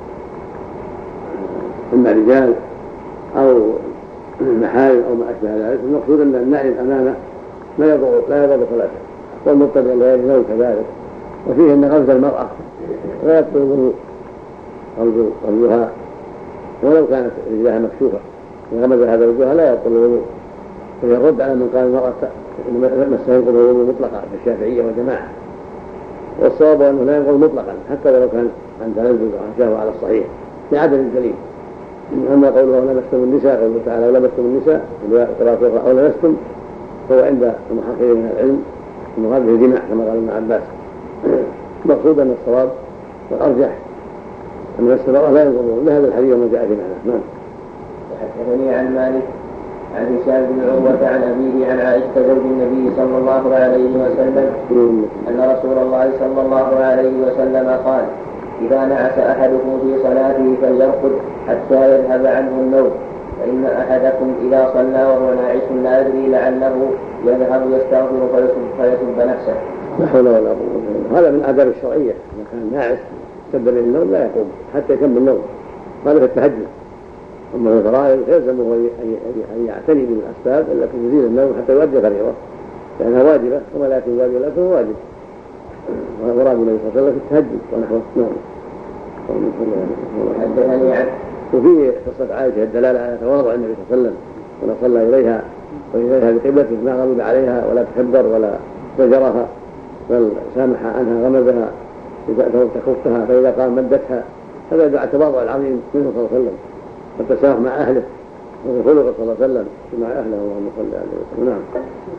إما رجال أو محارم أو ما أشبه ذلك. المقصود أن النائم أمامه لا يضر لا يضر صلاته والمضطجع لا يجوز كذلك. وفيه أن غمز المرأة لا يبطل الوضوء غمزها ولو كانت رجلها مكشوفة غمز هذا وجهها لا يبطل الوضوء. فيرد على من قال المرأة مسه ينقض الوضوء مطلقا في الشافعية والجماعة والصواب أنه لا ينقض مطلقا حتى ولو كان عن تنزل عن شهوة على الصحيح لعدم الدليل. أما قوله لمستم النساء قوله تعالى لمستم النساء أو لمستم فهو عند المحققين من العلم المراد به الجماع كما قال ابن عباس. مقصود أن الصواب والأرجح أن مس المرأة لا ينقض لهذا الحديث وما جاء في معناه. نعم. وحدثني عن مالك عن هشام بن عروة عن أبيه عن عائشة زوج النبي صلى الله عليه وسلم أن رسول الله صلى الله عليه وسلم قال إذا نعس أحدكم في صلاته فليرقد حتى يذهب عنه النوم فإن أحدكم إذا صلى وهو ناعس لا يدري لعله يذهب يستغفر فيسب نفسه. لا حول ولا قوة إلا بالله. هذا من الآداب الشرعية. إذا كان ناعس سبب النوم لا يقوم حتى يكمل النوم. هذا في التهجد. أما في الفرائض يلزمه أن يعتني بالأسباب التي تزيل النوم حتى يؤدي فريضة لأنها واجبة وما لا يكون واجبة لا تكون واجب. ومراد النبي صلى الله عليه وسلم في التهجد ونحوه. نعم. حدثني عنه. وفيه قصة عائشة الدلالة على تواضع النبي صلى الله عليه وسلم ولا صلى إليها وإليها بقبلته ما غضب عليها ولا تكبر ولا زجرها بل سامح عنها غمزها تخفها فإذا قام مدتها. هذا يدعو على التواضع العظيم منه صلى الله عليه وسلم والتسامح مع أهله وخلق صلى الله عليه وسلم مع أهله اللهم صل عليه وسلم. نعم.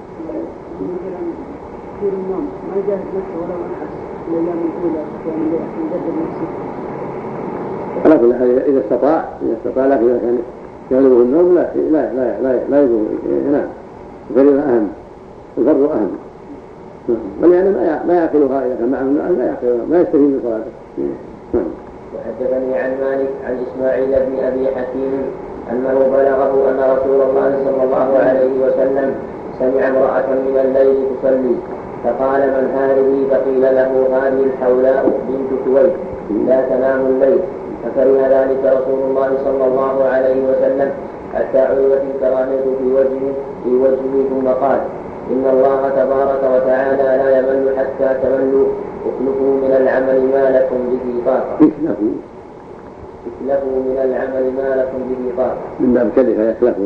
كثير النوم ما يجاهد نفسه ولو أنعس الأيام الأولى يعني يجدد نفسه. على كل حال إذا استطاع إذا استطاع لكن إذا كان يغلبه النوم لا لا لا لا لا يجوز ينام. الفريضة أهم الفرض أهم. ولأن ما يعقلها إذا كان معه لا يعقلها ما يستفيد من صلاته. وحدثني عن مالك عن إسماعيل بن أبي حكيم أنه بلغه أن رسول الله صلى الله عليه وسلم سمع امرأة من الليل تصلي فقال من هذه؟ فقيل له هذه الحولاء بنت كويت لا تنام الليل فكره ذلك رسول الله صلى الله عليه وسلم حتى عرضت الكراهية في وجهه في وجهه ثم قال إن الله تبارك وتعالى لا يمل حتى تملوا اخلفوا من العمل ما لكم به طاقة. اخلفوا من العمل ما لكم به طاقة. من باب كلف يخلفوا.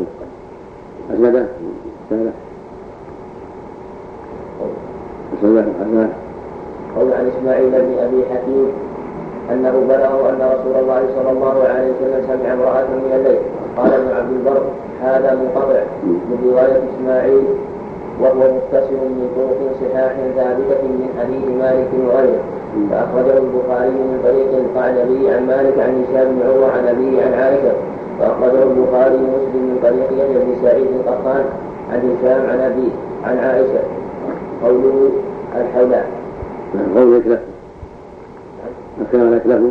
أسمده سهلة. بسم الله الرحمن قول عن إسماعيل بن أبي حكيم أنه بلغه أن رسول الله صلى الله عليه وسلم سمع امرأة من الليل. قال ابن عبد البر هذا منقطع من رواية إسماعيل وهو متصل من طرق صحاح ثابتة من حديث مالك وغيره، فأخرجه البخاري من طريق القعنبي عن مالك عن هشام بن عروة عن أبيه عن عائشة، وأخرجه البخاري ومسلم من طريق يحيى بن سعيد القطان عن هشام عن أبيه عن عائشة. قوله الحولاء قول لك له الكلام لك له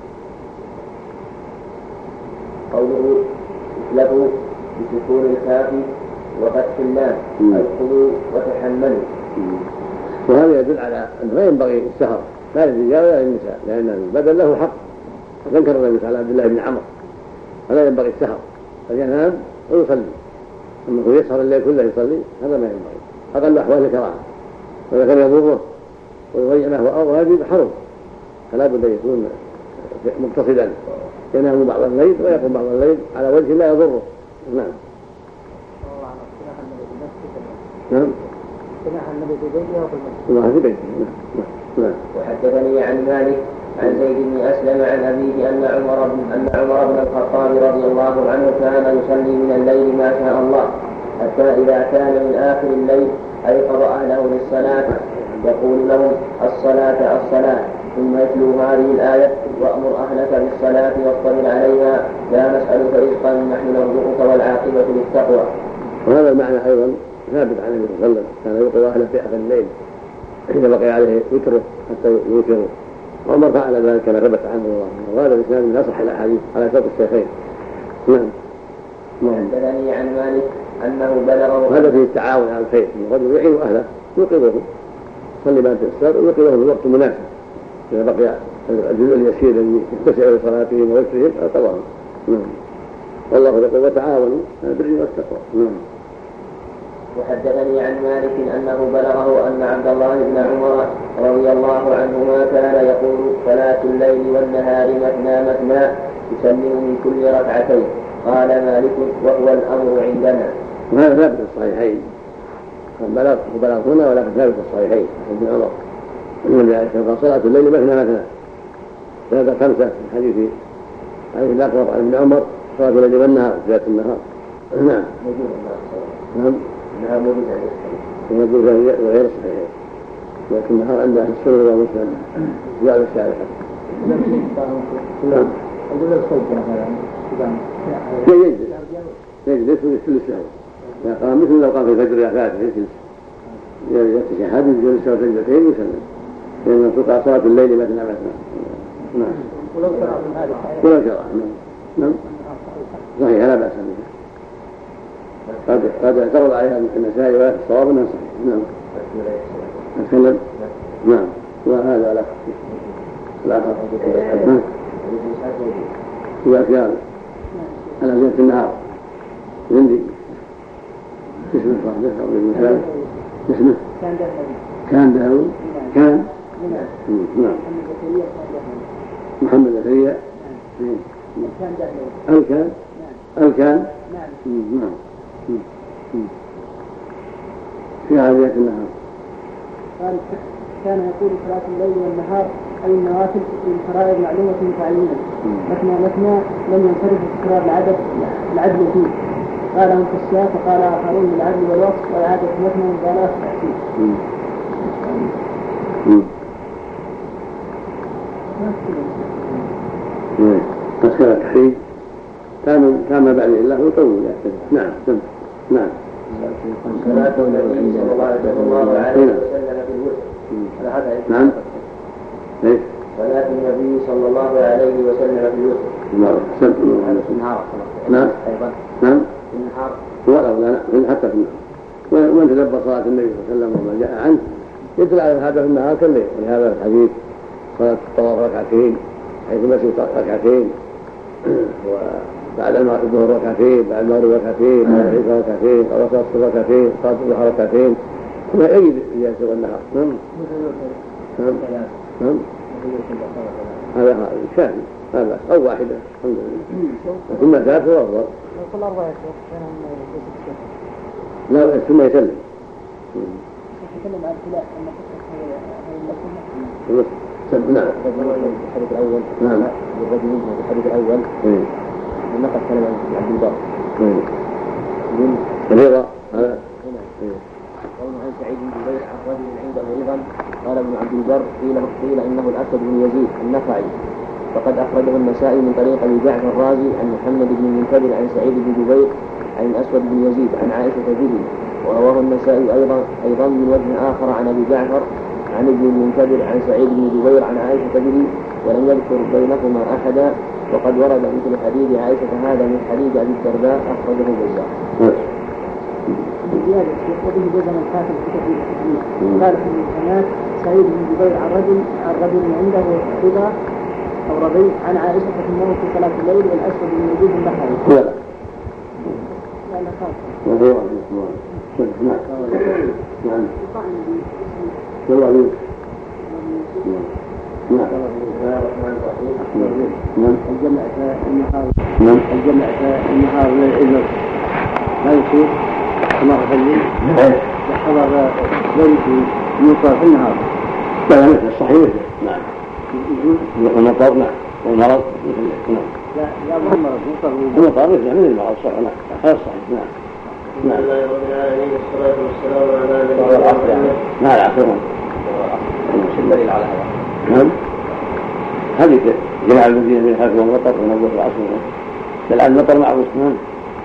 قوله له بسكون الكاف وفتح اللام ادخلوا وتحملوا. وهذا يدل على أنه لا ينبغي السهر لا للرجال ولا للنساء، لأن البدن له حق. ذكر النبي على عبد الله بن عمرو فلا ينبغي السهر، فينام ويصلي. أنه يسهر الليل كله يصلي هذا ما ينبغي، أقل أحوال الكراهة. وإذا كان يضره ويضيع ما هو أو هذه حرم، فلا بد أن يكون مقتصدا، ينام بعض الليل ويقوم بعض الليل على وجه لا يضره. نعم. نعم. الله في بيته. نعم. وحدثني عن مالك عن زيد بن أسلم عن أبيه أن عمر بن أن عمر بن الخطاب رضي الله عنه كان يصلي من الليل ما شاء الله، حتى إذا كان من آخر الليل أيقظ أهله للصلاة يقول لهم الصلاة الصلاة، ثم يتلو هذه الآية وأمر أهلك بالصلاة واصطبر عليها لا نسألك رزقا نحن نرزقك والعاقبة للتقوى. وهذا المعنى أيضا ثابت عن النبي صلى الله عليه وسلم، كان يوقظ أهله في آخر الليل إذا بقي عليه وتره حتى يوتره، وعمر فعل ذلك كما ثبت عنه الله، وهذا الإسناد من أصح الأحاديث على شرط الشيخين. نعم. حدثني عن مالك أنه بلغه وهذا فيه التعاون على الخير، الرجل يعين أهله يوقظه صلي ما تيسر ويوقظه في الوقت المناسب، إذا بقي الجزء اليسير الذي يتسع لصلاتهم ويسرهم أقواهم. نعم. والله يقول وتعاونوا على البر والتقوى. نعم. وحدثني عن مالك أنه بلغه أن عبد الله بن عمر رضي الله عنهما كان يقول صلاة الليل والنهار مثنى مثنى يسلم من كل ركعتين. قال مالك وهو الأمر عندنا. وهذا ثابت في الصحيحين، بلغ وبلغ هنا ولكن ثابت في الصحيحين ابن عمر أن صلاة الليل مثنى مثنى. هذا خمسة في حديث حديث الأقرب عن ابن عمر صلاة الليل والنهار ذات النهار. نعم. نعم. نعم. ويقول غير صحيح، لكن النهار عند أهل السنة ومسلم زاد الشارحة. نعم. يجلس يجلس ويجلس السهو، قام مثل لو قام في الفجر ركعتين يجلس يتشهد يجلس ركعتين ويسلم، لأن تقع صلاة الليل مثنى مثنى. نعم. ولو شرع من هذا ولو شرع. نعم. صحيح لا بأس به. قد قد اعترض عليها النسائي ولا الصواب انها صحيح. نعم. أتكلم. نعم. وهذا لا الآخر في أشياء على زينة النهار عندي اسمه صاحبه أو المثال اسمه كان داود كان نعم محمد زكريا الكان الكان نعم في عادية النهار. قال كان يقول صلاة الليل والنهار أي النوافل للفرائض معلومة متعينة مثنى مثنى لم ينفرد تكرار العدد العدل فيه. قالهم في السياق وقال آخرون بالعدل والوصف والعادة مثنى مبالغة تأتيه. تذكر التحريم كان بعد الله وطول يعتذر. نعم نعم. صلاة النبي صلى الله عليه وسلم في الوتر. نعم. ايش؟ صلاة النبي صلى الله عليه وسلم في الوتر. نعم. النهار. نعم. أيضا. نعم. النهار. ولا لا حتى في النهار. ومن تدبر صلاة النبي صلى الله عليه وسلم وما جاء عنه يدل على هذا في النهار كله، ولهذا الحديث صلاة الطواف ركعتين حيث مسجد ركعتين وبعد الظهر ركعتين بعد المغرب ركعتين بعد العشاء ركعتين أو صلاة الصبح ركعتين صلاة الضحى ركعتين ثم يجد زيادة والنهار. نعم نعم نعم. هذا شاهد هذا أو واحدة الحمد لله، ثم ثلاثة هو أفضل. لا ثم يسلم. يتكلم عن الخلاف أن نعم. الحديث الأول نعم. الرجل منها في الحديث الأول نقل كلام عبد البر الرضا هذا قول عن سعيد بن جبير عن رجل عنده رضا. قال ابن عبد البر قيل قيل إنه الأسود بن يزيد النخعي، فقد أخرجه النسائي من طريق أبي جعفر الرازي عن محمد بن المنكدر عن سعيد بن جبير عن الأسود بن يزيد عن عائشة به، ورواه النسائي أيضا أيضا من وجه آخر عن أبي جعفر عن ابن المنكدر عن سعيد بن جبير عن عائشة به، ولم يذكر بينهما أحدا، وقد ورد مثل حديث عائشة هذا من حديث أبي الدرداء أخرجه البزار. زيادة في قوله جزم الحاكم في تحريف التحريف قال في الإمكانات سعيد بن جبير عن رجل عن رجل عنده رضا أو رضي عن عائشة في النوم في صلاة الليل والأسود بن يزيد النخعي. لا لا. لا لا خالص. نعم. نعم. والله يوسف. نعم. نعم. الجمع النهار. نعم. الجمع النهار للعلم لا يصير مرة في الليل. يحضر ليل يوصل في النهار. لا مثل الصحيح. نعم. المطر نعم. والمرض مثل نعم. لا لا مو مرض يوصل. المطر مثل مثل المرض صحيح. نعم. هذا صحيح. نعم. نعم. الله رب العالمين والصلاة والسلام على نبينا محمد. ما العصر. مش الدليل على هذا. نعم. هذه جماعة المدينة من حيث المطر ونبوة العصر. الآن المطر معروف. نعم.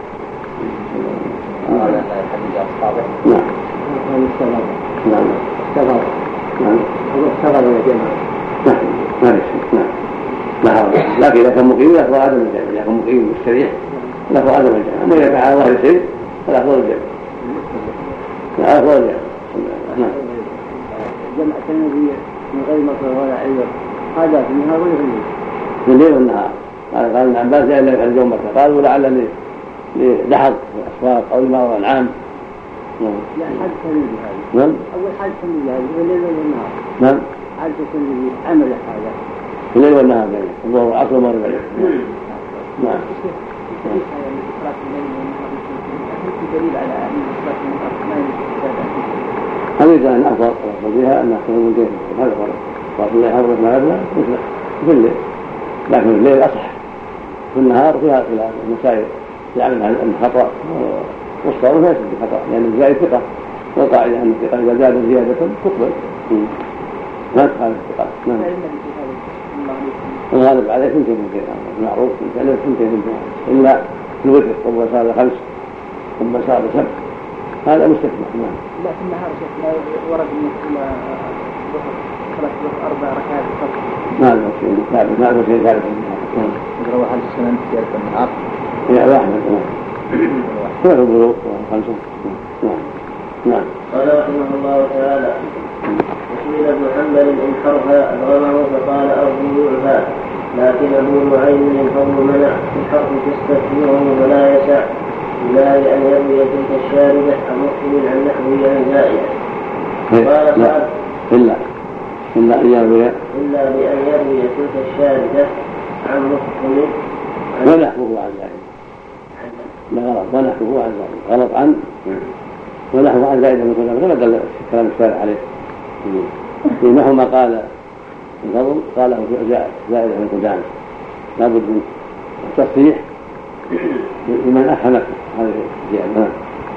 هذا الحديث الصابع. نعم. نعم. نعم. استغرب. نعم. استغرب يا جماعة. نعم. ما في شيء. نعم. نعم. لكن إذا كان مقيم لا أفضل عدم الجمع. إذا كان مقيم مستريح لا أفضل عدم الجمع. أما إذا كان على ظهر شيء فلا أفضل الجمع. لا أفضل الجمع. نعم. جمع النبي من غير مطر ولا عذر هذا في النهار ولا في الليل؟ في الليل والنهار. قال قال ابن عباس لا إلا يفعل اليوم مرة. قالوا لعل لدحض في الأسواق أو لمرض العام. نعم. لا حال تنبيه هذه. نعم. أول حال تنبيه هذه في الليل والنهار. نعم. حال تنبيه عمل هذا. في الليل والنهار بين الظهر والعصر والمغرب بين. نعم. دليل على أن الصلاة النهار ما يجوز هذه كان أفضل بها أن أحسن من دين هذا هو صلاة الله حضرت مغربها مثل في الليل، لكن الليل أصح. في النهار فيها المسائل يعلم أن خطأ والصوم لا يشد خطأ لأن الزائد ثقة، والقاعدة أن الثقة إذا زاد زيادة تقبل ما تخالف الثقة. نعم. الغالب عليه ثنتين من كذا معروف من كذا ثنتين من كذا إلا في الوتر ثم صار خمس ثم صار سبع هذا مستثنى. نعم. لا في النهار لا ورد من ظهر ثلاث أربع ركعات فقط. ما له شيء ثابت، ما له شيء ثابت في النهار. يقرأ هل السنن في النهار؟ يا واحد. ثلاث بلوغ خمسة. نعم. نعم. قال رحمه الله تعالى: وسئل ابن حنبل إن حرها أبغمه فقال أرجو يعفى، لكن أبو نعيم الفضل منع في الحرف تستثنيه ولا يسع إلا لأن يروي تلك الشاردة عن محسن عن نحوه زائدة. قال لا إلا إلا أن يروي إلا بأن يروي تلك الشاردة عن محسن ونحوه عن زائدة. لا غلط، ونحوه عن زائدة غلط عن ونحوه عن زائدة من كلام كما دل كلام الشارع عليه. في نحو ما قال الفضل قاله زائدة من كلام لابد من التصحيح لمن أحى نفسه هذه الزيادة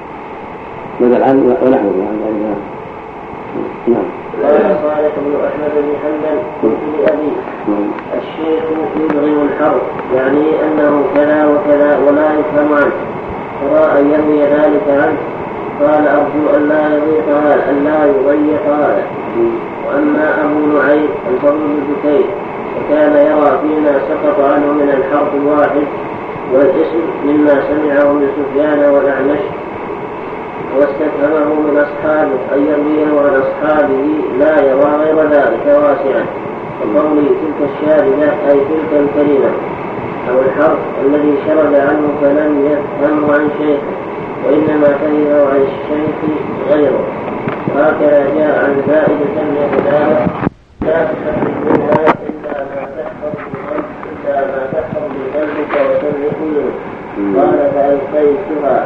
بدل عن ونحوه عن زائدة. نعم. قال صالح بن أحمد بن حنبل قلت لأبي الشيخ يبغي الحرف يعني أنه كذا وكذا ولا يفهم عنه، ترى أن يروي ذلك عنه؟ قال أرجو أن لا يضيق هذا أن لا يضيق هذا. وأما أبو نعيم الفضل بن بكير فكان يرى فيما سقط عنه من الحرف الواحد والاسم مما سمعه من سفيان والأعمش، واستفهمه من أصحابه أن يرويه عن أصحابه لا يرى غير ذلك واسعا، وقولي تلك الشاردة أي تلك الكلمة أو الحرف الذي شرد عنه فلم يفهمه عن شيخه وإنما فهمه عن الشيخ غيره. وهكذا جاء عن زائدة يتداوى لا تحدث منها إلا ما تحفظ إلا ما تحفظ بقلبك وتملك منه. قال فألقيتها.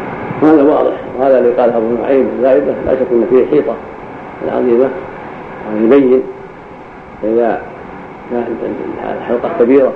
هذا واضح، وهذا اللي قال أبو نعيم زائدة لا شك أن فيه حيطة العظيمة أن يبين إذا كانت الحلقة كبيرة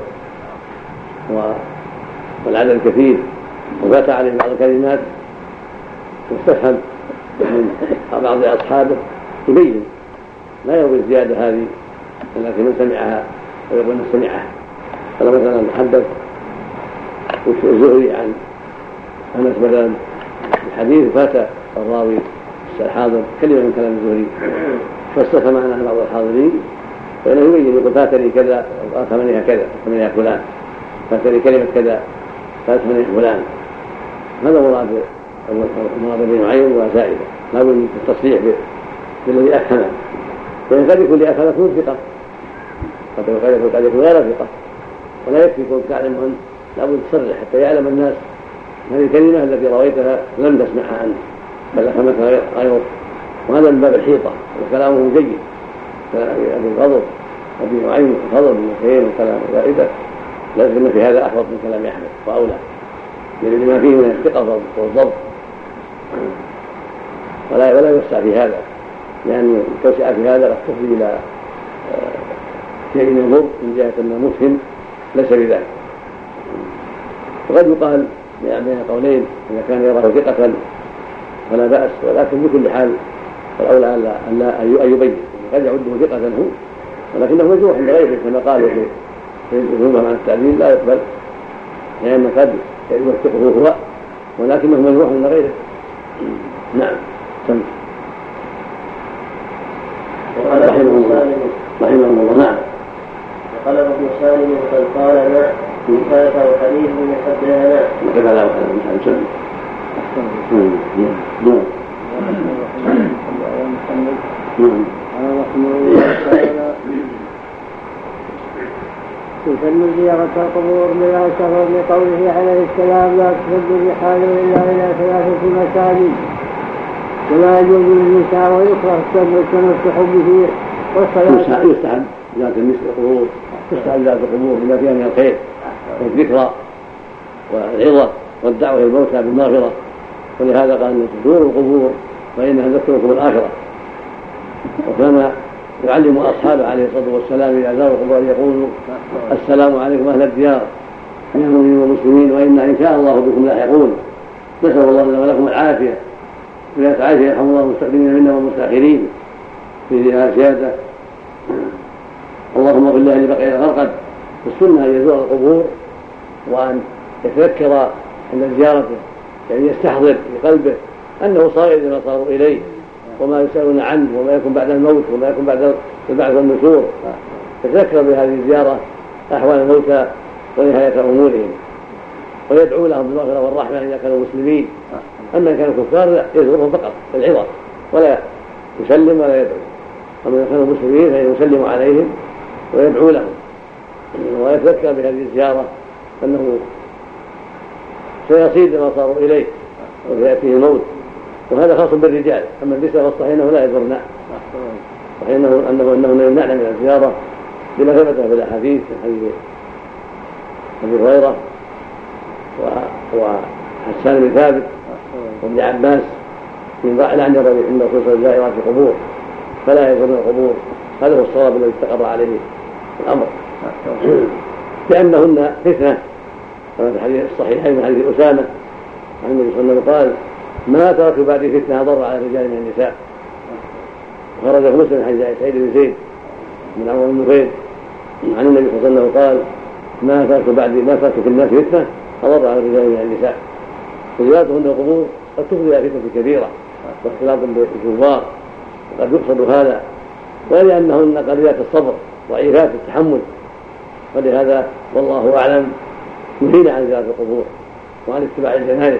والعدد كثير وفات عليه بعض الكلمات واستفهم من بعض أصحابه يبين، لا يروي الزيادة هذه التي من سمعها ويقول من سمعها. فلو مثلا تحدث الزهري عن أنس مثلا الحديث فات الراوي الحاضر كلمة من كلام الزهري فاستفهم عنها بعض الحاضرين، فإنه يبين يقول فاتني كذا فاتني كذا فاتني فلان فاتني كلمة كذا فاتني فلان. هذا مراد مراد بن نعيم وزائدة، لا بد من التصريح بالذي أفهمه، لأن قد يكون لأفهم يكون ثقة، قد يكون غير ثقة، ولا يكفي كون تعلم أن لا بد تصرح حتى يعلم الناس هذه الكلمة التي رويتها لم تسمعها أنت بل أفهمتها غيرك. وهذا من باب الحيطة، وكلامه جيد كلام أبي الفضل أبي نعيم الفضل بن مسعود وكلام زائدة، لكن في هذا أحوط من كلام أحمد وأولى لما فيه من الثقة والضبط، ولا ولا يوسع في هذا، لأن التوسعة في هذا قد تفضي إلى شيء يضر من جهة أنه مفهم ليس بذلك. وقد يقال بين قولين إذا كان يراه ثقة فلا بأس، ولكن بكل حال الأولى أن لا أن يبين، قد يعده ثقة هو ولكنه مجروح لغيره كما قالوا في الظلمة عن التعديل لا يقبل، لأن قد يوثقه هو ولكنه مجروح لغيره. نعم. سمع رحمه الله رحمه الله. نعم. قال ابن سالم قد قال ما كان حديث من حدثنا كيف لا مش سمع. نعم. قال رحمه الله تعالى تسن زيارة القبور بلا سفر لقوله عليه السلام لا تسد الرحال إلا إلى ثلاثة مساجد ولا يجوز للنساء ويكره التمسح به والصلاة. يستحب زيارة القبور، تستحب زيارة القبور بما فيها من الخير والذكرى والعظة والدعوة إلى الموتى بالمغفرة، ولهذا قال أن تزوروا القبور فإنها تذكركم الآخرة. وكان يعلم أصحابه عليه الصلاة والسلام إذا زاروا القبور يقول السلام عليكم أهل الديار من المؤمنين والمسلمين وإنا إن شاء الله بكم لاحقون، نسأل الله لنا ولكم العافية ولا تعافي يرحم الله المستقدمين منا والمستأخرين في زيادة. اللهم اغفر لأهل بقية الغرقد. السنة أن يزور القبور وأن يتذكر عند زيارته، يعني يستحضر في قلبه أنه صائر لما صاروا إليه وما يسألون عنه وما يكون بعد الموت وما يكون بعد البعث والنشور، يتذكر بهذه الزيارة أحوال الموتى ونهاية أمورهم ويدعو لهم بالمغفرة والرحمة إذا كانوا مسلمين. أما إن كانوا كفار لا يزورهم فقط العظة ولا يسلم ولا يدعو، أما إذا كانوا مسلمين فيسلم عليهم ويدعو لهم ويتذكر بهذه الزيارة أنه سيصير لما صاروا إليه وسيأتيه الموت. وهذا خاص بالرجال، أما النساء فالصحيح أنه لا يزورن، صحيح أنه أنه أنه يمنعن من الزيارة بما ثبت في الأحاديث من حديث أبي هريرة وحسان بن ثابت وابن عباس من ضاع عند الرسول صلى الله عليه وسلم زائرات القبور فلا يزورن القبور. هذا هو الصواب الذي استقر عليه الأمر، لأنهن فتنة، كما في الحديث الصحيحين من حديث أسامة عن النبي صلى الله عليه وسلم قال ما ترك بعد فتنة ضر على الرجال من النساء. خرج في مسلم حديث سعيد بن زيد من عمرو بن نفيل عن النبي صلى الله عليه وسلم قال ما ترك بعد ما ترك في الناس فتنة أضر على الرجال من النساء. وزيارتهن القبور قد تفضي إلى فتنة كبيرة واختلاط بالكفار، وقد يقصد هذا، ولأنهن قليلات الصبر ضعيفات التحمل، ولهذا والله أعلم نهينا عن زيارة القبور وعن اتباع الجنائز.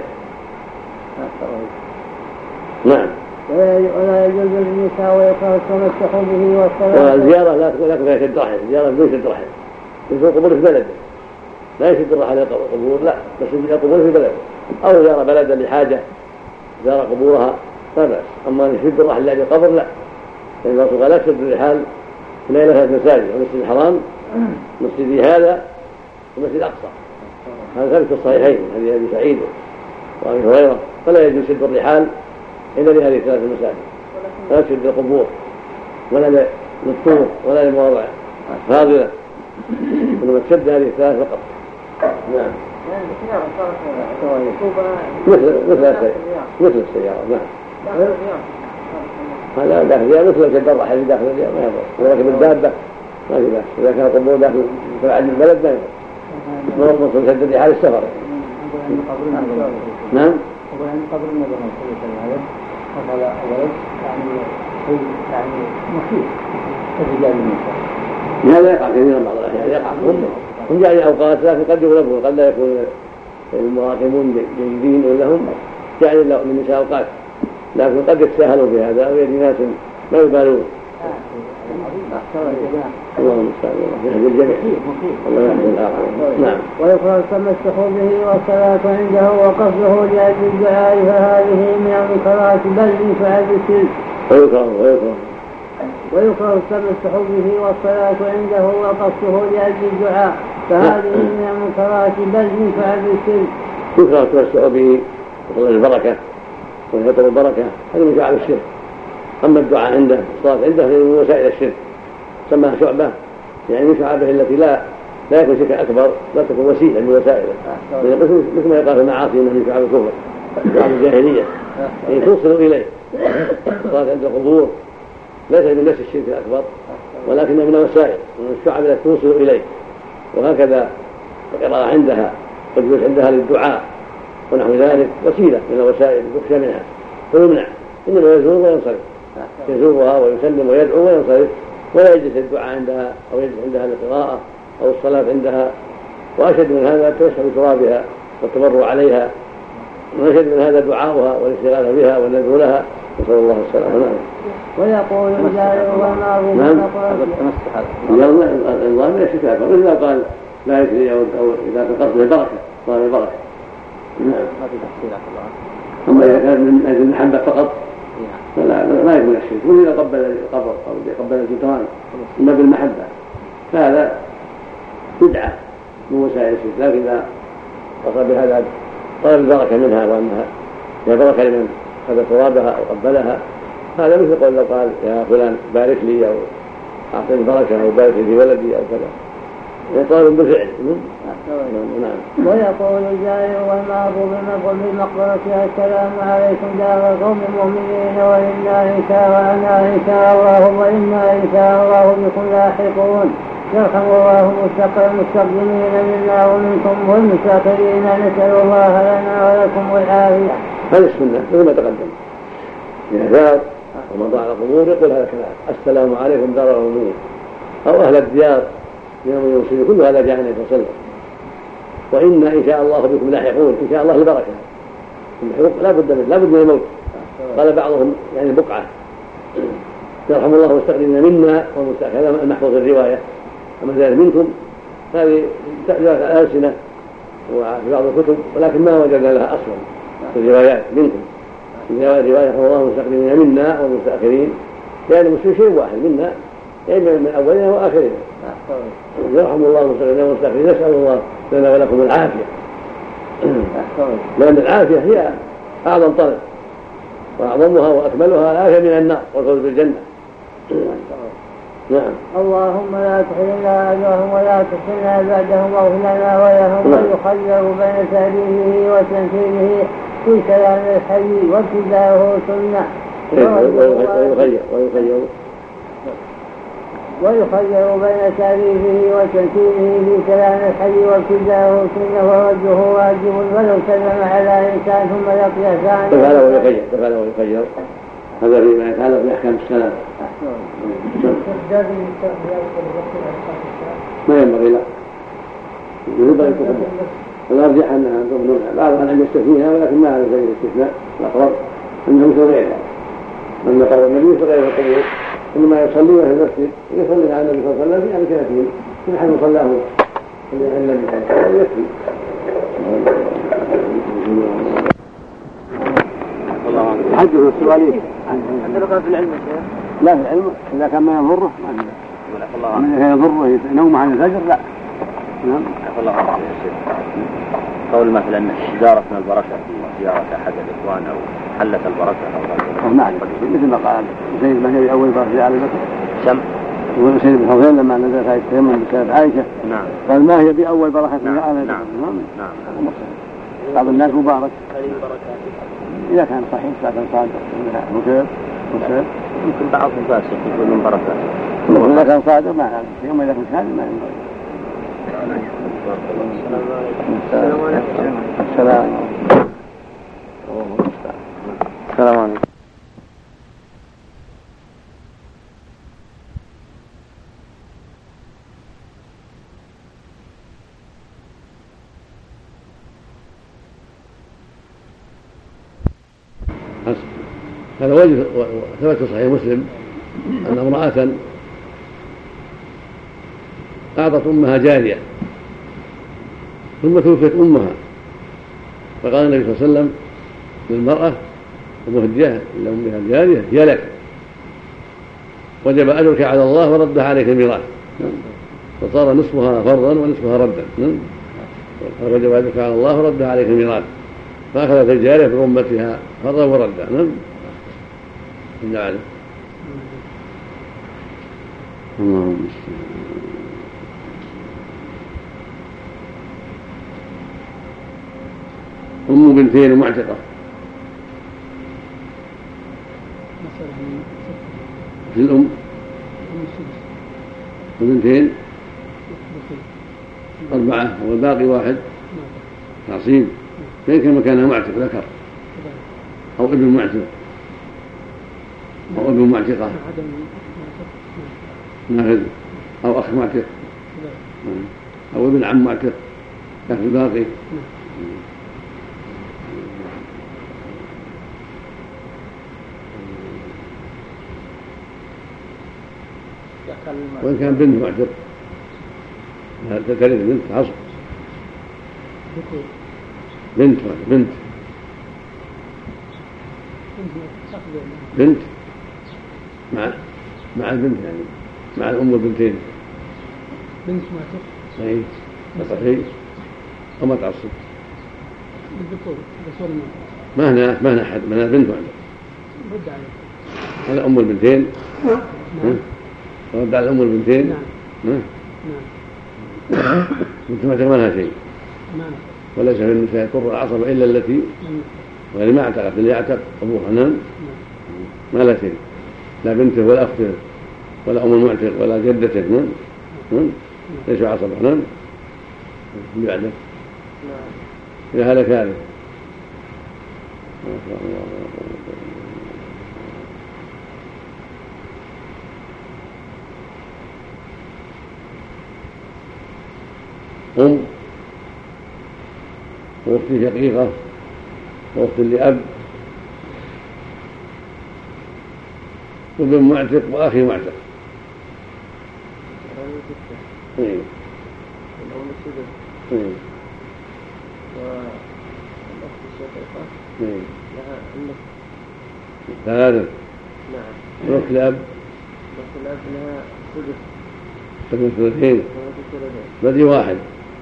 نعم. ولا يجوز للنساء ويكره التمسح به والصلاة. والزيارة لا تكون لك فيها شد رحل، الزيارة بدون شد رحل، يزور القبور في بلده، لا يشد الرحل إلى القبور، لا بس يجي القبور في بلده، أو زار بلدا لحاجة زار قبورها لا بأس. أما يشد الرحل إلى القبر لا، لأن الرسول قال لا تشد الرحال في ليلة المساجد، المسجد الحرام مسجدي هذا ومسجد الأقصى، هذا ثابت في الصحيحين حديث أبي سعيد وأبي هريرة، فلا يجوز شد الرحال إلا لهذه الثلاث المساجد، لا تشد القبور ولا للطرق ولا لمواضع فاضلة، إنما تشد هذه الثلاث فقط. نعم. مثل مثل مثل السيارة. نعم. هذا داخل الرياض مثل الجدار الحديد داخل الرياض ما يضر، ولكن الدابة ما في بأس. إذا كان القبور داخل تبع البلد ما يضر. ما هو مصر يسدد حال السفر. نعم. أقول عند قبر النبي صلى الله عليه وسلم فقال أولا يعني هو يعني مخيف الرجال والنساء. هذا يقع كثيرا بعض الأحيان يقع هم جاء أوقات لكن قد يغلبون قد لا يكون المراقبون جيدين لهم جاء للنساء أوقات، لكن قد يتساهلوا بهذا ويجد ناس ما يبالون. اللهم المستعان يهدي الجميع. الله يهدي الآخرين. نعم. ويقرأ التمسح به والصلاة عنده وقصده لأجل الدعاء فهذه من المنكرات بل من فعل الشرك. ويكره ويكره ويكره التمسح به والصلاة عنده وقصده لأجل الدعاء فهذه من المنكرات بل من فعل الشرك. يكره التمسح به وطلب البركة ويطلب البركة هذا من فعل الشرك. أما الدعاء عنده الصلاة عنده من وسائل الشرك سماها شعبة، يعني من شعبه التي لا لا يكون شركا أكبر، لا تكون وسيلة من وسائله، مثل ما يقال في المعاصي من شعب الكفر شعب الجاهلية يعني توصل إليه. الصلاة عند القبور ليس من نفس الشرك الأكبر ولكن من وسائل من الشعب التي توصل إليه، وهكذا القراءة عندها والجلوس عندها للدعاء ونحو ذلك وسيلة من الوسائل يخشى منها فيمنع، إنما يزور وينصرف، يزورها ويسلم ويدعو وينصرف ولا يجلس الدعاء عندها أو يجلس عندها للقراءة أو الصلاة عندها. وأشد من هذا التمسح بترابها والتبرع عليها، وأشد من هذا دعاؤها والاشتغال بها والندعو لها، نسأل الله السلامة. ويقول الجاهل والمعروف نعم. الله من الشرك الأكبر إذا قال لا يكري أو إذا قصد البركة طلب البركة. نعم. أما إذا كان من أجل المحبة فقط فلا لا يكون الشرك، وإذا قبل القبر أو قبل الجدران إما بالمحبة فهذا بدعة من وسائل الشرك. لكن إذا قصد بهذا طلب البركة منها وأنها هي بركة لمن أخذ ترابها أو قبلها هذا مثل قول لو قال يا فلان بارك لي أو أعطني بركة أو بارك لي ولدي أو كذا، يطالب بالفعل. نعم. ويقول الجاهل والمعروف بالمقبرة السلام عليكم دار قوم مؤمنين وإنا إن شاء وأنا إن شاء الله وإنا إن شاء الله بكم لاحقون. يرحم الله المستقدمين منا ومنكم والمستأخرين، نسأل الله لنا ولكم والعافية. هذه السنة مثل ما تقدم إذا زار ومضى على القبور يقول هذا الكلام السلام عليكم دار المؤمنين أو أهل الديار يوم يوصل كل هذا جاء النبي صلى الله عليه وسلم. وإنا إن شاء الله بكم لاحقون، إن شاء الله البركة لا بد منه لا بد من الموت. قال بعضهم يعني بقعة يرحم الله المستقدمين منا والمستأخرين، هذا المحفوظ الرواية. أما ذلك منكم هذه تأثيرات الألسنة وفي بعض الكتب ولكن ما وجدنا لها أصلا في الروايات. منكم رواية رحم الله المستقدمين منا والمستأخرين، يعني المسلمين شيء واحد منا يعني من أولنا وآخرنا. يرحم الله المستقدمين والمستأخرين، نسأل الله لنا ولكم العافية، لأن العافية هي أعظم طلب وأعظمها وأكملها العافية من النار والفوز بالجنة. نعم. اللهم لا تحرمنا أجرهم ولا تحرمنا بعدهم واغفر لنا ولهم. ويخير بين تأليفه وتنفيذه في كلام الحي وابتداءه سنة. ويخير ويخير ويخير بين تأليفه وتنفيذه في كلام الحي وابتداءه سنة ورده واجب ولو سلم على إنسان ثم لقي ثاني. تفعل ويخير تفعل ويخير هذا فيما يتعلق بأحكام السلام. ما ينبغي لا ينبغي تقدم. الأرجح أنها تمنع، بعض أن يستثنيها ولكن ما على سبيل الاستثناء، الأقرب أنه مثل غيرها. أن قول النبي صلى الله عليه وسلم إنما يصلي في المسجد يصلي على النبي صلى الله عليه وسلم في أمكنتهم نحن صلاه النبي صلى الله عليه وسلم يكفي. حدث السؤالين عندنا كان في العلم لا في العلم إذا كان ما يضره ما من كان يضره نوم عن الفجر لا. نعم. الله عنه قول مثلا زيارة من البركة في زيارة أحد الإخوان أو حلت البركة أو أو نعم مثل ما قال زيد بن أبي أول بركة على البكر سم وسيد بن حضير لما نزلت هذه التيمم بسبب عائشة نعم قال ما هي بأول بركة نعم نعم نعم, نعم. بعض الناس مبارك إذا كان صحيح لكن صادق مكير مكير يمكن بعض الفاسق يقول من بركات إذا كان صادق ما هذا يوم إذا كان كاذب ما ينبغي. السلام عليكم. السلام السلام عليكم. هذا وجه ثبت في صحيح مسلم أن امرأة أعطت أمها جارية ثم توفيت أمها، فقال النبي صلى الله عليه وسلم للمرأة ومهدية لأمها الجارية هي لك، وجب أجرك على الله وردها عليك الميراث، فصار نصفها فرضا ونصفها ردا، وجب أجرك على الله وردها عليك الميراث، فأخذت الجارية برمتها فرضا وردا. نعم نعم. اللهم أم بنتين ومعتقة في الأم وبنتين أربعة والباقي واحد تعصيب، فإن مكانها معتق ذكر أو ابن معتق أو ابن معتقة ناخذ أو أخ معتق أو ابن عم معتق يأخذ الباقي. وإن كان بنت معتق تريد بنت عصب بنت بنت بنت مع مع البنت يعني مع الأم والبنتين بنت معتق أي صحيح أو ما تعصب الذكور الرسول ما هنا ما هنا أحد ما هنا بنت معتق رد عليه هذا أم البنتين نعم رد على الأم والبنتين نعم نعم بنت معتق ما لها شيء وليس في النساء قرة العصبة إلا التي غير ما اعتقت اللي يعتق أبوها نعم ما لا شيء لا بنته ولا أخته ولا أم المعتق ولا جدته نعم نعم ليس عصبة نعم بعده إذا هلك هذا ما شاء الله. أم وأخت شقيقة وأخت لأب وابن معتق وأخي معتق. إيه. الأم السدس إيه. والأخت الشقيقة إيه. لها النصف ثلاثة. نعم. والأخت لأب الأخت الأب لها سدس تكون ثلثين بدي واحد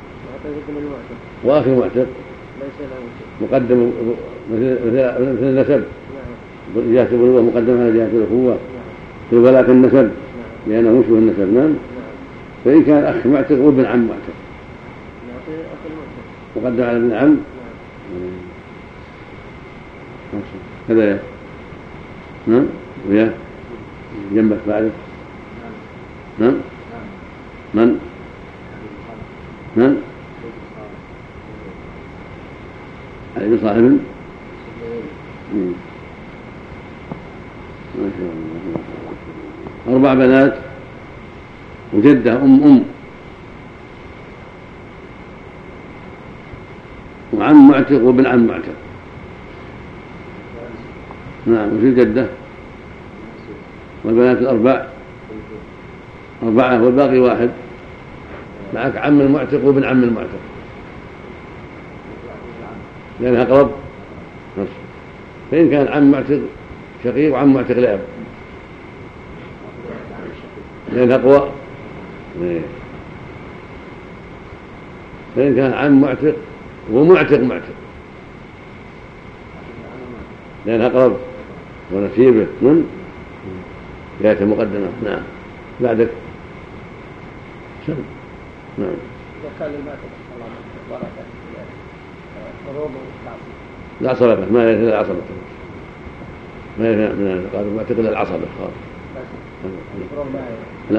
وأخي معتق مقدم مثل النسب جهة البلوغ مقدم على جهة الأخوة في ولاة النسب لأنه مشبه النسب نعم. فإن كان أخ معتق وابن عم معتق مقدم على ابن عم كذا يا نعم وياه جنبك بعده نعم من من علي صاحب ما شاء الله أربع بنات وجدة أم أم وعم معتق وابن عم معتق نعم وفي الجدة والبنات الأربع أربعة والباقي واحد معك عم المعتق وابن عم المعتق لأنها أقرب نصف. فإن كان عم معتق شقيق وعم معتق لأب لأنها أقوى. فإن كان عم معتق ومعتق معتق لأنها أقرب ونسيبه من جهة المقدمة. نعم بعدك نعم. إذا كان الماء بركة حروب والتعصيب لا صلبة ما يلزم العصبة ما يلزم من قالوا ما تقل العصبة خالص لا.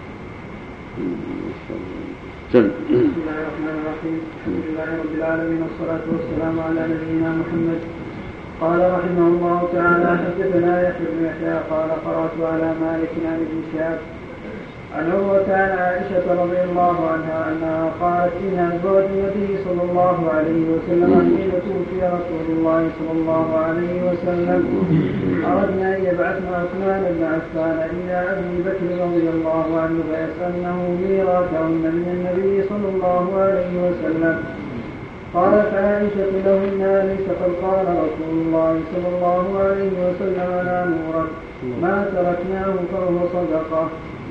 بسم الله الرحمن الرحيم الحمد لله رب العالمين والصلاة والسلام على نبينا محمد. قال رحمه الله تعالى حدثنا يحيى بن يحيى قال قرأت على مالك عن ابن شهاب عن عروة عن عائشة رضي الله عنها أنها قالت إن أزواج النبي صلى الله عليه وسلم حين توفي رسول الله صلى الله عليه وسلم أردنا أن يبعثن عثمان بن عفان إلى أبي بكر رضي الله عنه فيسألنه ميراثهن من النبي صلى الله عليه وسلم. قالت عائشة لهن أليس قد قال رسول الله صلى الله عليه وسلم لا نورا ما تركناه فهو صدقة.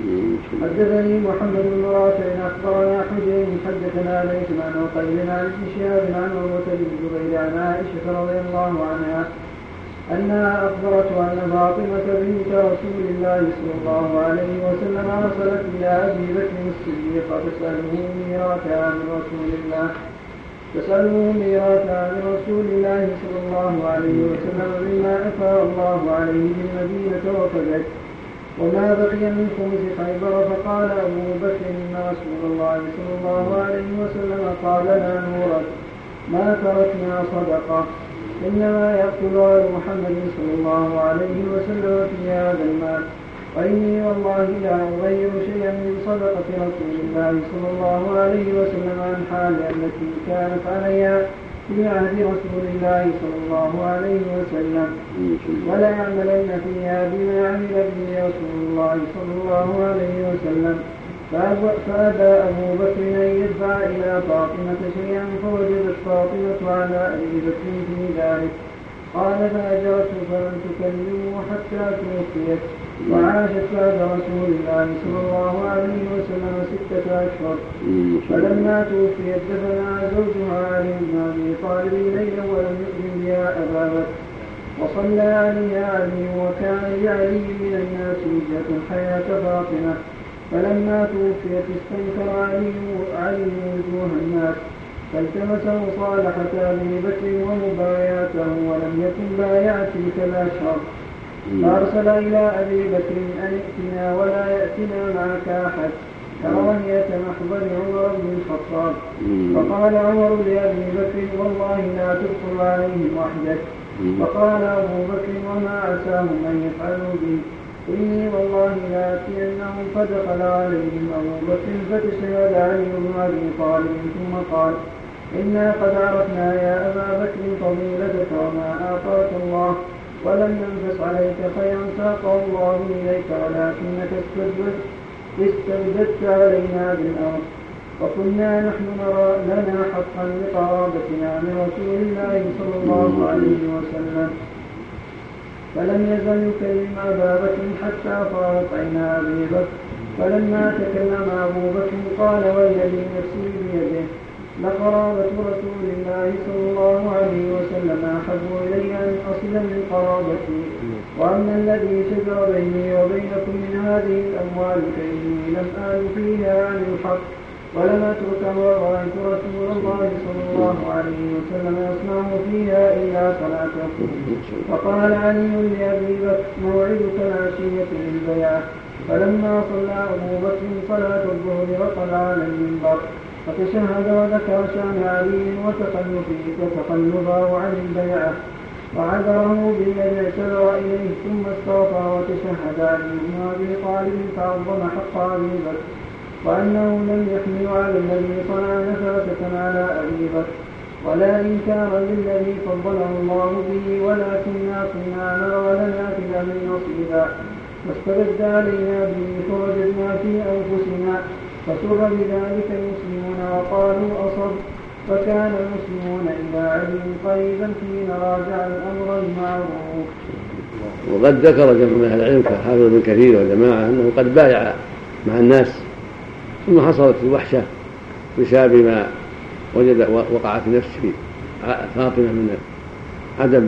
حدثني محمد بن راشد أخبرنا حجين حدثنا ليس عن عقيل عن ابن شهاب عن عروة بن الزبير عن عائشة رضي الله عنها أنها أخبرته أن فاطمة بنت رسول الله صلى الله عليه وسلم أرسلت إلى أبي بكر الصديق تسأله ميراثها من رسول الله تسأله ميراثها من رسول الله صلى الله عليه وسلم مما أفاء الله عليه بالمدينة وفدت وما بقي من خمس خيبر. فقال أبو بكر إن رسول الله صلى الله عليه وسلم قال لا نورث ما تركنا صدقة إنما يأكل آل محمد صلى الله عليه وسلم في هذا المال وإني والله لا أغير شيئا من صدقة رسول الله صلى الله عليه وسلم عن حال التي كانت عليها في عهد رسول الله صلى الله عليه وسلم ولا يعملن فيها بما عمل به رسول الله صلى الله عليه وسلم. فأبى أبو بكر أن يدفع إلى فاطمة شيئا فوجدت فاطمة على أبي بكر في ذلك. قال فأجرته فلم تكلمه حتى توفيت وعاشت بعد رسول الله صلى الله عليه وسلم ستة أشهر. فلما توفيت دفنها زوجها علي بن أبي طالب ليلا ولم يؤذن بها أبا بكر وصلى عليها علي وكان لعلي من الناس وجهة حياة فاطمة. فلما توفيت استنكر علي علي وجوه الناس فالتمس مصالحة أبي بكر ومبايعته ولم يكن بايع تلك الأشهر. فأرسل إلى أبي بكر أن ائتنا ولا يأتنا معك أحد كراهية محضر عمر بن الخطاب. فقال عمر لأبي بكر والله لا تدخل عليهم وحدك. فقال أبو بكر وما عساهم أن يفعلوا بي إني والله لآتينهم. فدخل عليهم أبو بكر فتشهد علي بن أبي طالب ثم قال إنا قد عرفنا يا أبا بكر فضيلتك وما آتاك الله ولم ينفس عليك خيرا ساقه الله إليك ولكنك استبددت علينا بالأرض وكنا نحن نرى لنا حقا لقرابتنا من رسول الله صلى الله عليه وسلم. فلم يزل يكلم أبا بكر حتى طارت عينا أبي بكر. فلما تكلم أبو بكر قال والذي نفسي بيده لقرابة رسول الله صلى الله عليه وسلم أحب إلي أن أصل من قرابتي وأما الذي شجر بيني وبينكم من هذه الأموال فإني لم آل فيها عن الحق ولم أترك ورأيت رسول الله صلى الله عليه وسلم يصنع فيها إلا صلاته. فقال علي لأبي بكر موعدك العشية للبيع. فلما صلى أبو بكر صلاة الظهر وقال على المنبر فتشهد وذكر شأن علي وتخلفه وتخلفه عن البيعة وعذره بالذي اعتذر إليه ثم استغفر وتشهد علي بن أبي طالب فعظم حق أبي بكر وأنه لم يحمل على الذي صنع نفرة على أبي بكر ولا إنكارا للذي فضله الله به ولكننا كنا نرى لنا في الأمر نصيبا فاستبد علينا به فوجدنا في أنفسنا فسر بذلك المسلمون وقالوا أصب. فكان المسلمون إلى علم قريبا حين راجع الأمر المعروف. وقد ذكر جمع من أهل العلم كحافظ بن كثير وجماعة أنه قد بايع مع الناس ثم حصلت الوحشة بسبب ما وجد وقع في نفسه فاطمة من عدم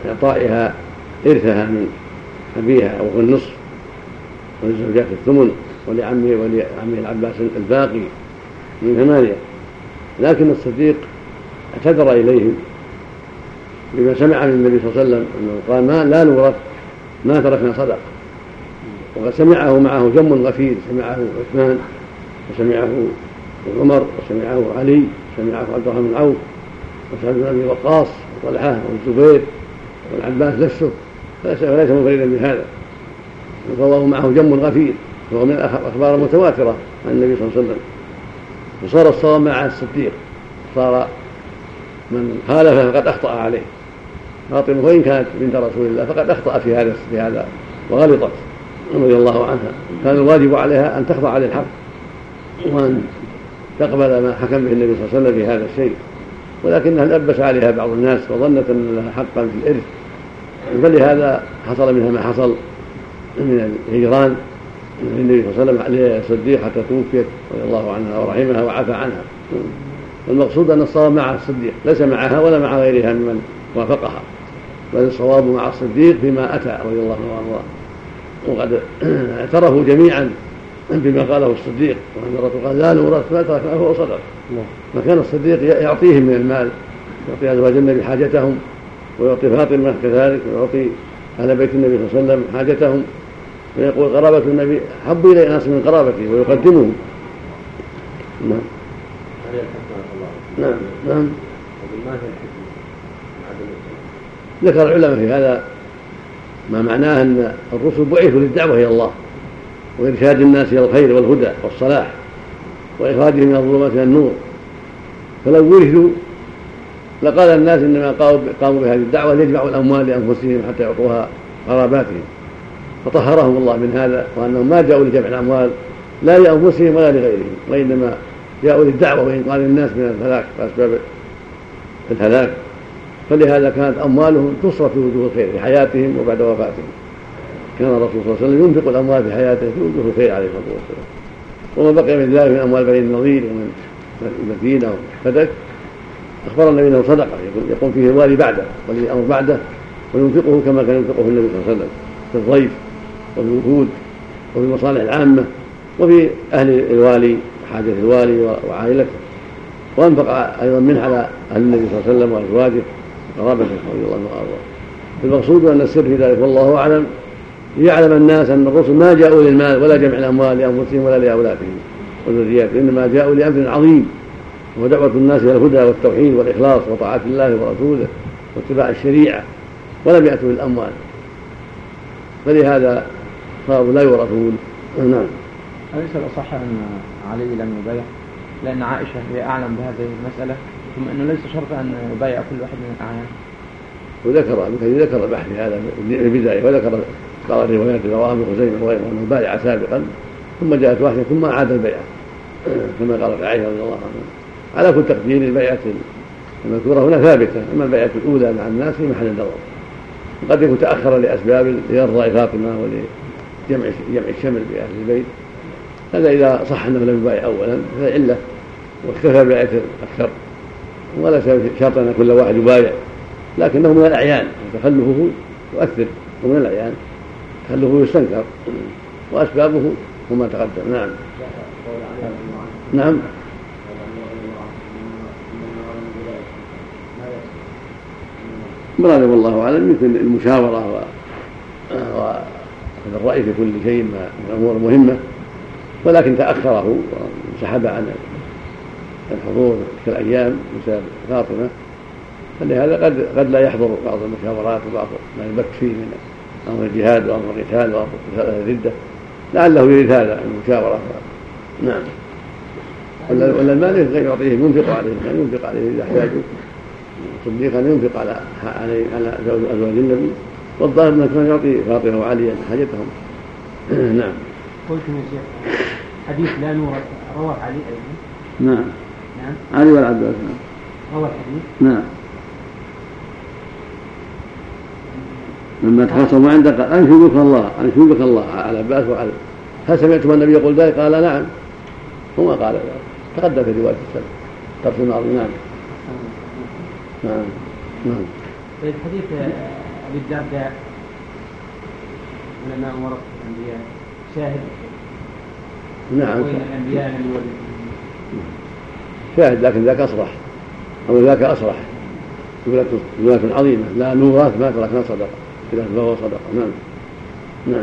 إعطائها إرثها من أبيها أو النصف والزوجات الثمن ولعمه ولعمه العباس الباقي من ثمانية، لكن الصديق اعتذر إليهم بما سمع من النبي صلى الله عليه وسلم أنه قال ما لا نورث ما تركنا صدقة، وقد سمعه معه جم غفير، سمعه عثمان وسمعه عمر وسمعه علي وسمعه عبد الرحمن بن عوف وسعد بن أبي وقاص وطلحة والزبير والعباس نفسه، فليس منفردا بهذا، فهو معه جم غفير، وهو من الأخبار المتواترة عن النبي صلى الله عليه وسلم. وصار الصواب مع الصديق، صار من خالفه فقد أخطأ عليه. فاطمة وإن كانت بنت رسول الله فقد أخطأت في هذا في هذا وغلطت رضي الله عنها، كان الواجب عليها أن تخضع للحق وأن تقبل ما حكم به النبي صلى الله عليه وسلم في هذا الشيء، ولكنها لبس عليها بعض الناس وظنت أن لها حقا في الإرث، فلهذا حصل منها ما حصل من الهجران من النبي صلى الله عليه وسلم عليه الصديق حتى توفيت رضي الله عنها ورحمها وعفى عنها. والمقصود أن الصواب مع الصديق ليس معها ولا مع غيرها ممن وافقها، بل الصواب مع الصديق فيما أتى رضي الله عنه وارضاه. وقد اعترفوا جميعا بما قاله الصديق، وأن الرسول قال لا نورث ما تركناه فهو صدق. فكان الصديق يعطيهم من المال، يعطي أزواج النبي حاجتهم، ويعطي فاطمة كذلك، ويعطي أهل بيت النبي صلى الله عليه وسلم حاجتهم، ويقول قرابة النبي حب إلي ناس من قرابته ويقدمهم. نعم نعم نعم. ذكر العلماء في هذا ما معناه أن الرسل بعثوا للدعوة إلى الله وإرشاد الناس إلى الخير والهدى والصلاح وإخراجهم من الظلمات إلى النور، فلو ورثوا لقال الناس إنما قاموا بهذه الدعوة ليجمعوا الأموال لأنفسهم حتى يعطوها قراباتهم، فطهرهم الله من هذا، وأنهم ما جاءوا لجمع الأموال لا لأنفسهم ولا لغيرهم، وإنما جاءوا للدعوة وإنقاذ الناس من الهلاك وأسباب الهلاك. فلهذا كانت أموالهم تصرف في وجوه الخير في حياتهم وبعد وفاتهم. كان الرسول صلى الله عليه وسلم ينفق الأموال في حياته في وجوه الخير عليه الصلاة والسلام، وما بقي من ذلك من أموال بني النضير ومن المدينة وفدك أخبر النبي أنه صدقة يقوم فيه الوالي بعده ولي الأمر بعده، وينفقه كما كان ينفقه النبي صلى الله عليه وسلم في الضيف وفي الوفود وفي المصالح العامة وفي أهل الوالي حاجة الوالي وعائلته، وأنفق أيضا منه على أهل النبي صلى الله عليه وسلم وأزواجه وقرابته رضي الله عنه. المقصود أن السر في ذلك والله أعلم ليعلم الناس أن الرسل ما جاءوا للمال ولا جمع الأموال لأنفسهم ولا لأولادهم وذرياتهم، إنما جاءوا لأمر عظيم وهو دعوة الناس إلى الهدى والتوحيد والإخلاص وطاعة الله ورسوله واتباع الشريعة، ولم يأتوا بالأموال، فلهذا صاروا لا يورثون. نعم. أليس الأصح أن علي لم يبايع لأن عائشة هي أعلم بهذه المسألة، ثم أنه ليس شرط أن يبايع كل واحد من الأعيان؟ وذكر ابن ذكر البحث في هذا في البداية، وذكر بعض الروايات رواها ابن خزيمة وغيره أنه بايع سابقا ثم جاءت واحدة ثم أعاد البيعة كما قالت عائشة رضي الله عنها. على كل تقدير البيعة المذكورة هنا ثابتة، أما البيعة الأولى مع الناس في محل النظر، قد يكون تأخر لأسباب لإرضاء فاطمة ولجمع جمع الشمل بأهل البيت، هذا إذا صح أنه لم يبايع أولا فهي علة واكتفى ببيعة أكثر، ولا شرط أن كل واحد يبايع، لكنه من الأعيان تخلفه يؤثر، ومن الأعيان تخلفه يستنكر وأسبابه وما تقدم. نعم نعم. مراد والله أعلم يمكن المشاورة وأخذ الرأي في كل شيء من الأمور المهمة، ولكن تأخره وانسحب عن الحضور تلك الأيام بسبب فاطمة، فلهذا قد قد لا يحضر بعض المشاورات وبعض ما يبت فيه من أمر الجهاد وأمر القتال وأمر الردة، لعله يريد هذا المشاورة. نعم. ولا المال غير يعطيه ينفق عليه، يعني ينفق عليه إذا احتاجوا صديقا ينفق على على على أزواج النبي، والظاهر أنه كان يعطي فاطمة وعليا حاجتهم. نعم. قلت يا شيخ حديث لا نورث رواه علي أيضا. نعم. نعم. علي والعباس. نعم. روى الحديث. نعم. لما تخاصموا عندك قال أنشدك الله أنشدك الله على العباس وعلي، هل سمعتم النبي يقول ذلك؟ قال نعم، هو قال ذلك، تقدم في رواية السلف طرف الماضي. نعم. نعم. نعم. في حديث أبي الدرداء علماء ورثة الأنبياء شاهد نعم وين الأنبياء الولد شاهد، لكن ذاك أصرح أو ذاك أصرح ولاة عظيمة لا نورات ما تركنا صدقة إذا فهو صدقة. نعم نعم.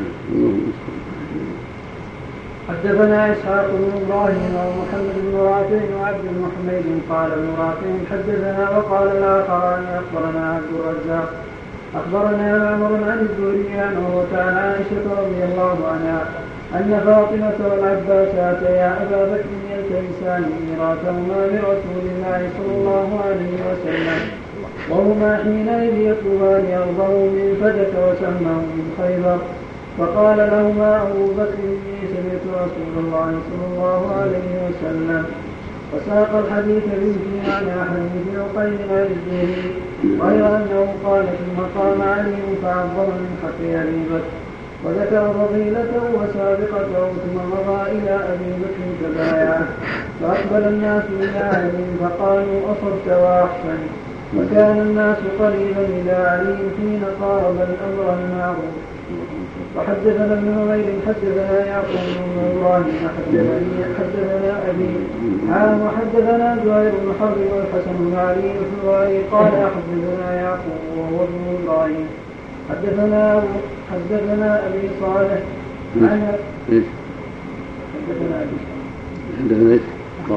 حدثنا إسحاق بن إبراهيم ومحمد بن رافع وعبد بن حميد قال ابن رافع حدثنا وقال الآخران أخبرنا عبد الرزاق أخبرنا معمر عن الزهري عن عروة عن عائشة رضي الله عنها أن فاطمة والعباس أتيا أبا بكر يلتمسان ميراثهما لرسول الله صلى الله عليه وسلم وهما حينئذ يطلبان أرضه من فدك وسهمه من خيبر. فقال لهما أبو بكر إني سمعت رسول الله صلى الله عليه وسلم وساق الحديث به معنى حديث عقيل عن الزهري غير أنه قال ثم قام علي فعظم من حق أبي بكر وذكر فضيلته وسابقته ثم مضى إلى أبي بكر تبايعه فأقبل الناس إلى علي فقالوا أصبت وأحسن. وكان الناس قريبا إلى علي حين قارب الأمر المعروف. وحدثنا ابن نمير حدثنا يعقوب بن ابراهيم حدثنا ابي عام وحدثنا زهير بن حرب والحسن بن علي الحواري قال حدثنا يعقوب وهو ابن ابراهيم حدثنا حدثنا ابي صالح عن حدثنا ابي حدثنا ايش؟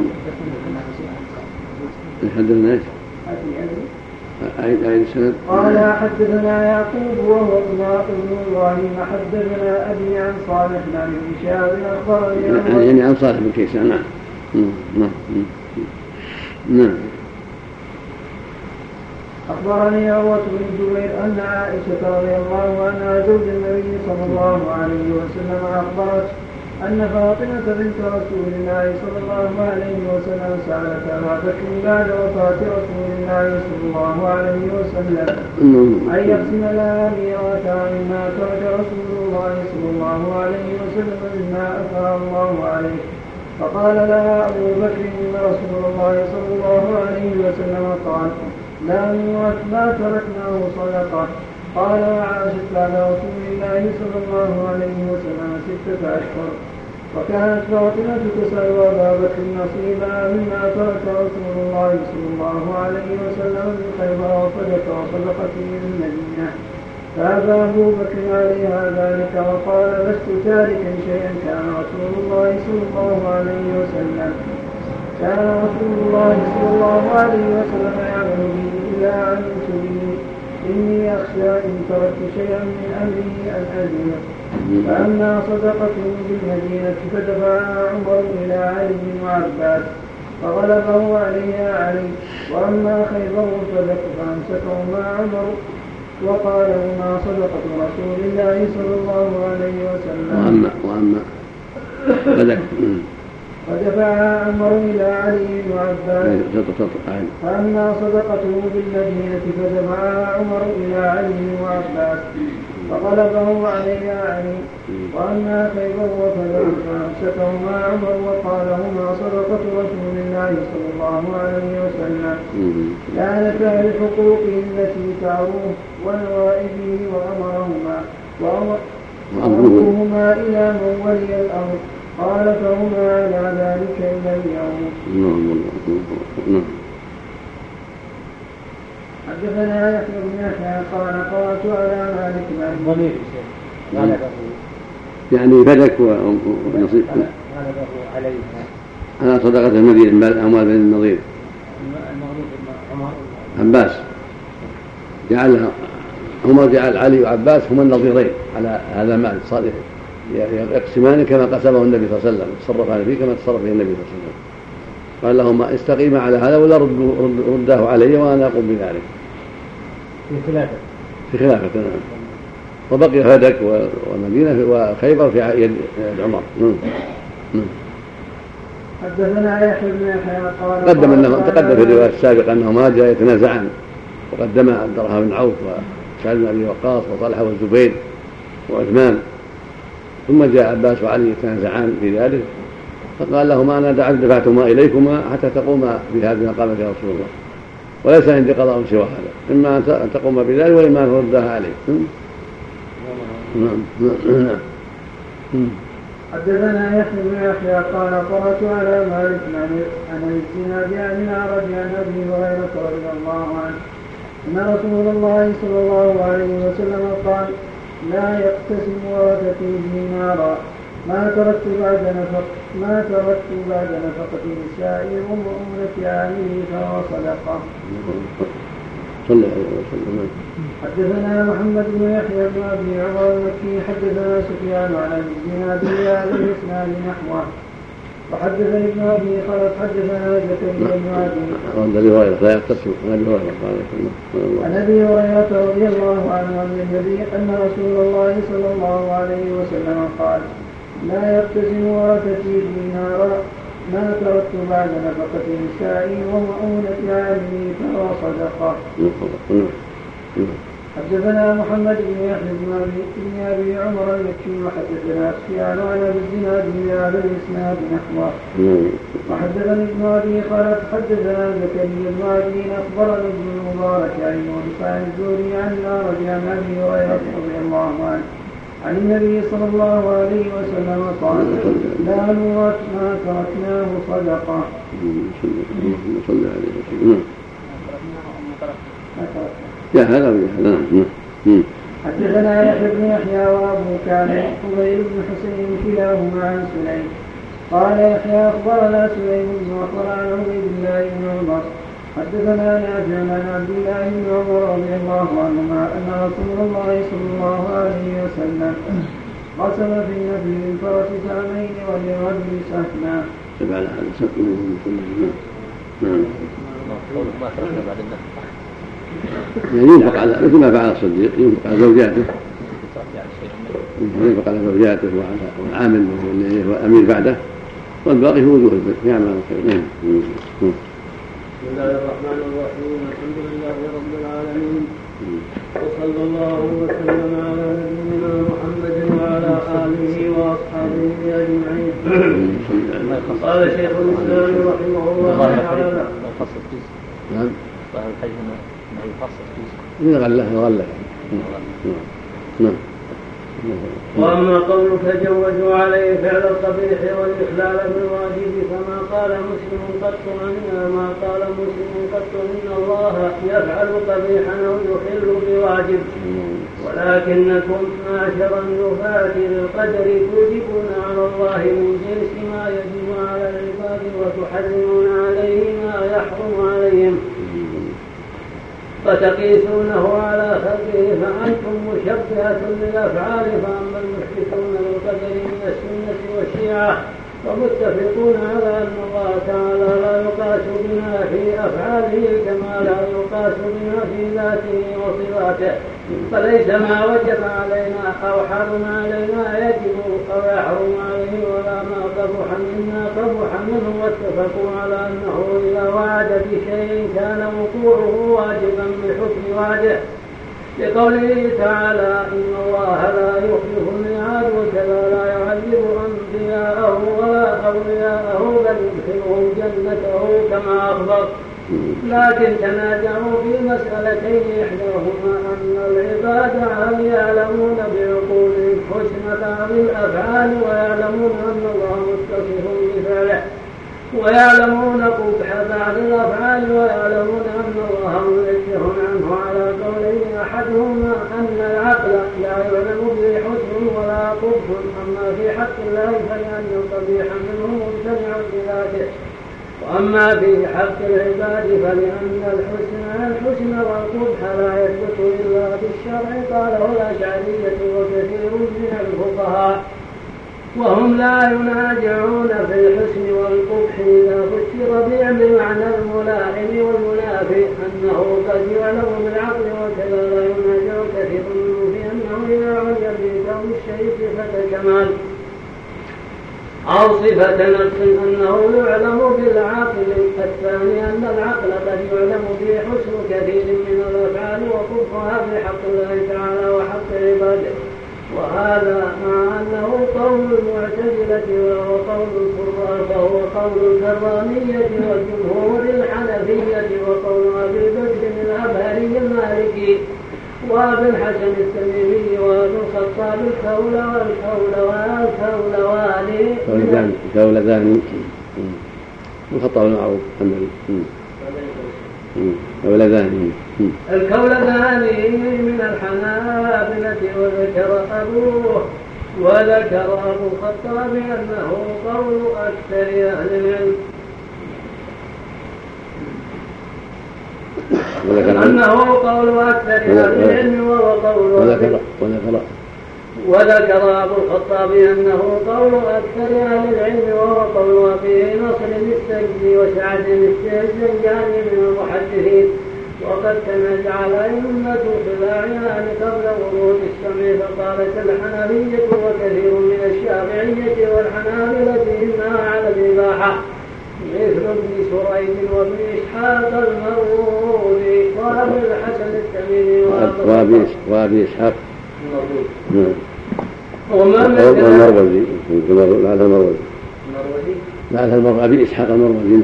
حدثنا ايش؟ أعيد أعيد السند. قال حدثنا يعقوب وهو ابن إبراهيم حدثنا أبي عن صالح بن أبي شهاب أخبرني يعني عن صالح بن كيسان. نعم نعم نعم. أخبرني عروة بن الزبير أن عائشة رضي الله عنها زوج النبي صلى الله عليه وسلم أخبرت أن فاطمة بنت رسول الله صلى الله عليه وسلم سألت أبا بكر بعد وفاة رسول الله صلى الله عليه وسلم أن يقسم لها ميراثها مما ترك رسول الله صلى الله عليه وسلم مما أفاء الله عليه. فقال لها أبو بكر إن رسول الله صلى الله عليه وسلم قال لا نورث ما تركناه صدقة. قال وعاشت بعد رسول الله صلى الله عليه وسلم ستة أشهر. وكانت فاطمة تسأل أبا بكر نصيبها مما ترك رسول الله صلى الله عليه وسلم من خيبر وصدق وصدقته من المدينة. فأبى أبو بكر عليها ذلك وقال لست تاركا شيئا كان رسول الله صلى الله عليه وسلم كان رسول الله صلى الله عليه وسلم يعمل به إلا علمت به إني أخشى إن تركت شيئا من أمره أن أزيد. فأما صدقته بالمدينة فدفعها عمر إلى علي وعباس فغلبه عليها علي. وأما خيبر فدك فأمسكهما عمر وقال هما صدقة رسول الله صلى الله عليه وسلم. وأما وأما فدك فدفعها عمر إلى علي وعباس. فأما صدقته بالمدينة فدفعها عمر إلى علي وعباس فغلبه عليها علي. وأما خيبر وفدك فأمسكهما عمر وقال هما صدقة رسول الله صلى الله عليه وسلم كانت لحقوقه التي تعروه ونوائبه وأمرهما وأمرهما إلى من ولي الأمر. قال فهما على ذلك إلى اليوم. حدثنا يحيى بن يحيى قال قرأت على مالك بن يعني فدك ونصيب على صدقة المدينة من الأموال بين النظير عباس جعلها عمر جعل علي وعباس هما النظيرين على هذا المال الصالح يقسمان كما قسمه النبي صلى الله عليه وسلم تصرف عليه كما تصرف به النبي صلى الله عليه وسلم. قال لهما استقيما على هذا ولا رداه علي وأنا أقوم بذلك في خلافة في خلافة نعم. وبقي فدك والمدينة وخيبر في يد عمر. حدثنا يحيى بن يحيى قال قدم انه تقدم في الرواية السابقة أنهما جاء يتنازعان وقدم عبد الرحمن بن عوف وسعد بن أبي وقاص وطلحة والزبير وعثمان ثم جاء عباس وعلي يتنازعان في ذلك فقال لهما أنا دفعتما إليكما حتى تقوما بهذه المقامة يا رسول الله وليس عندي قضاء سوى هذا إما أن تقوم بذلك وإما أن تردها عليه. حدثنا يحيى بن يحيى قال قرأت على مالك عن الزناد عن الأعرج عن أبي هريرة رضي الله عنه أن رسول الله صلى الله عليه وسلم قال لا يقتسم ورثتي دينارا ما تركت بعد نفق ما تركت بعد نفقة السائر ومؤونة عامله فهو صدقة. صلى الله عليه وسلم. حدثنا محمد بن يحيى بن ابي عمر المكي حدثنا سفيان عن الزناد بهذا الاسناد نحوه وحدثني ابن ابي خلف حدثنا زكريا بن ابي عن ابي هريره لا يقتسم عن ابي هريره عن ابي هريره رضي الله عنه عن النبي ان رسول الله صلى الله عليه وسلم قال لا يقتسم ورثتي دينارا ما تركت بعد نفقة نسائي ومؤونة عاملي فهو صدقة. حدثنا محمد بن يحيى بن ابي عمر المكي وحدثنا سفيان عن ابي الزناد بهذا الاسناد نحوه وحدثني ابن ابي خلف حدثنا زكريا بن ابي اخبرنا ابن المبارك عن يونس عن الزهري عن الأعرج عن ابي هريره رضي الله عنه عن النبي صلى الله عليه وسلم قال لا نورث ما تركناه صدقة. صلى عليه وسلم. يا هذا ويا هذا. حدثنا يحيى بن يحيى وابو كامل فضيل بن حسين كلاهما عن سليم قال يحيى اخبرنا سليم بن وقر عن عبيد الله بن عمر حدثنا نافع عن عبد الله بن عمر رضي الله عنهما ان رسول الله صلى الله عليه وسلم قسم في النفل للفرس سهمين وللرجل سهما. فعل هذا سهمين كلهم. نعم. يعني ينفق على مثل ما فعل الصديق ينفق على زوجاته ينفق على زوجاته وعلى العامل وهو الامير بعده والباقي هو وجوه يعمل الخير. بسم الله الرحمن الرحيم الحمد لله رب العالمين وصلى الله وسلم على نبينا محمد وعلى اله واصحابه اجمعين. قال شيخ الاسلام رحمه الله تعالى نعم ظاهر الحج انه يخصص فيه إذا غله غله نعم. وأما قولك جوزوا عليه فعل القبيح والإخلال بالواجب فما قال مسلم قط أن ما قال مسلم قط إن الله يفعل قبيحا أو يخل بواجب ولكنكم معشر النفاة للقدر توجبون على الله من جنس ما يجب على العباد وتحرمون عليه ما يحرم عليهم فتقيسونه على خلقه فأنتم مشبهة للأفعال فأما المشركون بالقدر من السنة والشيعة فمتفقون على أن الله تعالى لا يقاس بنا في أفعاله كما لا يقاس بنا في ذاته وصفاته فليس ما وجب علينا أو حرم علينا يجب أو يحرم عليه ولا ما قبح منا قبح منه واتفقوا على أنه إذا وعد بشيء كان وقوعه واجبا بحكم وعده لقوله تعالى إن الله لا يخلف الميعاد وكذا لا يعذب أنبياءه ولا أولياءه بل يدخلهم جنته كما أخبر لكن تنازعوا في مسألتين إحداهما أن العباد هل يعلمون بعقولهم حسن بعض الأفعال ويعلمون أن الله متصف بفعله ويعلمون قبح بعض الأفعال ويعلمون أن الله منزه عنه على قولين أحدهما أن العقل لا يعلم به حسن ولا قبح أما في حق الله فلأن القبيح منه ممتنع بذاته وأما في حق العباد فلأن الحسن الحسن والقبح لا يثبت إلا بالشرع قاله الأشعرية وكثير من الفقهاء وهم لا ينازعون في الحسن والقبح إذا فسر بمعنى الملائم والمنافي أنه قد يعلم بالعقل وكذا لا ينازع كثير منه في أنه إذا علم بكون الشيء صفة كمال أو صفة نقص أنه يعلم بالعقل الثاني أن العقل قد يعلم به حسن كثير من الأفعال وقبحها في حق الله تعالى وحق عباده وهذا مع أنه قول المعتزلة وهو قول القراء فهو قول الكرامية والجمهور الحنفية وقول أبي بكر الأبهري المالكي وابي الحسن التميمي وابي الخطاب الكول والكول والكولواني كولدان كولدان الخطاب المعروف الحمد كولدان الكولداني من الحنابلة وذكر أبوه وذكر أبو الخطاب أنه قول أكثر أهل العلم أنه قول أكثر أهل العلم وهو قول وذكر وذكر وذكر أبو الخطاب أنه قول أكثر أهل العلم وهو قول أبي نصر السجدي وسعد الزنجاني من المحدثين. وقد تنازع الأئمة في الأعيان قبل ورود السمع فقالت الحنفية وكثير من الشافعية والحنابلة إنها على الإباحة مثل ابن سريج وابن إسحاق المروذي وأبي الحسن التميمي وأبي إسحاق المروذي لعلها المروذي لعلها المروذي أبي إسحاق المروذي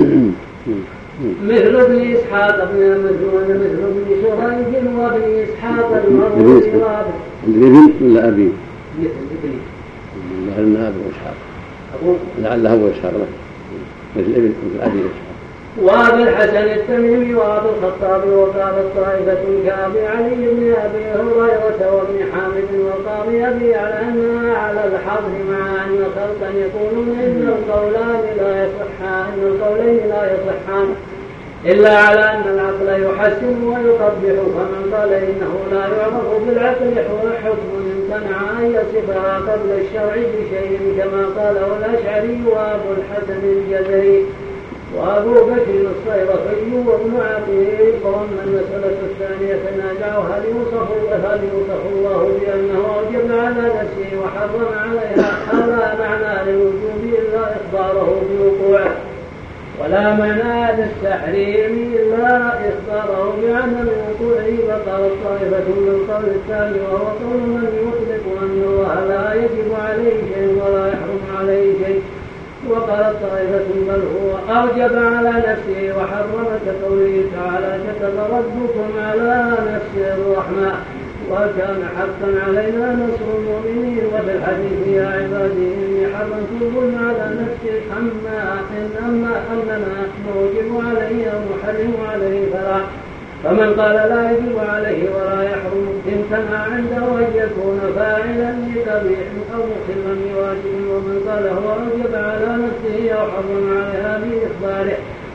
مثل ابن إسحاق ابن مثل ابن سريج وابن إسحاق المروذي الابن ولا أبي؟ الابن لعلها أبو إسحاق لعلها أبو إسحاق مثل ابن مثل أبي إسحاق وابي الحسن التميمي وابي الخطاب وقالت طائفة كأبي علي بن أبي هريرة وابن حامد وقاضي أبي على أنها على الحظر مع أن خلقا يقولون إن القولان لا يصحان إن القولين لا يصحان إلا على أن العقل يحسن ويقبح. فمن قال إنه لا يعرف بالعقل حكم امتنع أن يصفها قبل الشرع بشيء كما قاله الأشعري وأبو الحسن الجزري وأبو بكر الصيرفي وابن عقيل. وأما المسألة الثانية تنازعوا هل يوصف هل يوصف الله بأنه أوجب على نفسه وحرم عليها هذا معنى للوجوب إلا إخباره بوقوعه ولا معنى للتحريم إلا إخباره بعدم وقوعه. فقال طائفة بالقول الثاني وهو قول من يطلق أن الله لا يجب عليه شيء ولا يحرم عليه شيء. وقالت طائفة بل هو أوجب على نفسه وحرم كقوله تعالى كتب ربكم على نفسه الرحمة وكان حقا علينا نصر المؤمنين. وفي الحديث يا عبادي إني حرمت الظلم على نفسي أما إن أما أننا نوجب عليه أو نحرم عليه فلا. فمن قال لا يجب عليه ولا يحرم امتنع عنده أن يكون فاعلا لقبيح أو مخلا بواجب. ومن قال هو أوجب على نفسه أو حرم عليها بإخباره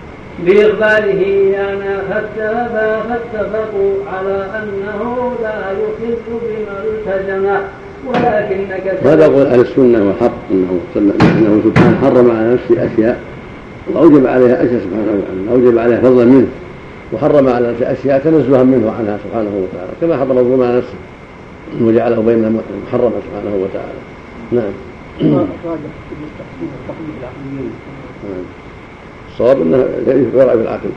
بإخباره أنا فاتفقوا على أنه لا يخل بما التزم. ولكنك هذا قول أهل السنة والحق أنه أنه سبحانه حرم على نفسه أشياء وأوجب عليها أشياء سبحانه وتعالى أوجب عليها فضلا منه وحرم على نفسه أشياء تنزها منه عنها سبحانه وتعالى كما حرم الظلم على نفسه وجعله بين محرما سبحانه وتعالى. نعم. الصواب انه يقرأ في العقل.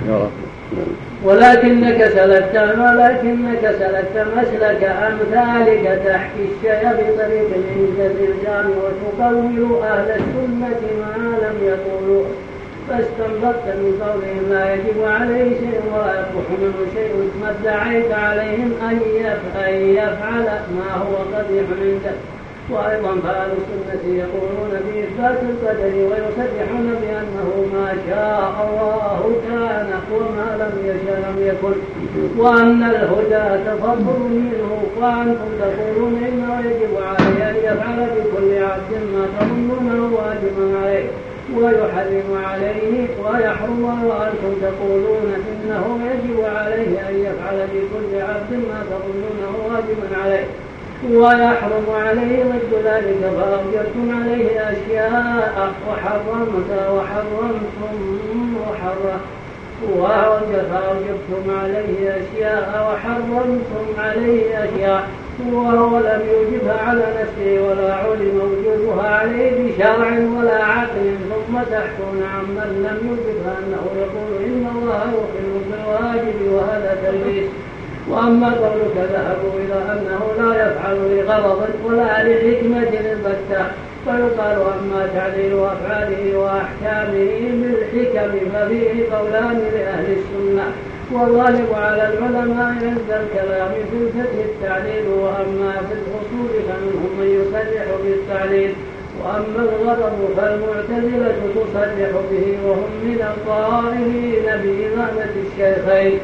ولكنك سلكت ولكنك سلكت مسلك امثالك تحكي الشيء بطريق الانتزاع وتقول اهل السنه ما لم يقولوا فاستنبطت من قولهم لا يجب عليه شيء ولا يقبح منه شيء ثم ادعيت عليهم ان يفعل ما هو قبيح عندك. وأيضا فأهل السنة يقولون بإثبات القدر ويصرحون بأنه ما شاء الله كان وما لم يشاء لم يكن وأن الهدى تفضل منه. وأنتم تقولون إنه يجب عليه أن يفعل بكل عبد ما تظنونه واجبا عليه ويحرم عليه ويحرم. وأنتم تقولون إنه يجب عليه أن يفعل بكل عبد ما تظنونه واجبا عليه ويحرم عليه ضد ذلك فأوجبتم عليه أشياء وحرمت وحرمتم وحرم فأوجبتم عليه أشياء وحرمتم عليه أشياء وهو لم يوجبها على نفسه ولا علم وجوبها عليه بشرع ولا عقل. ثم تحكون عمن لم يوجبها أنه يقول إن الله يخل بالواجب وهذا تلبيس. وأما قولك ذهبوا إلى أنه لا يفعل لغرض ولا لحكمة البتة فيقال أما تعديل أفعاله وأحكامه بالحكم ففيه قولان لأهل السنة والغالب على العلماء عند الكلام في الفقه التعليل، وأما في الأصول فمنهم من يصرح بالتعليل، وأما الغرض فالمعتزلة تصرح به وهم من القائلين بإمامة الشيخين.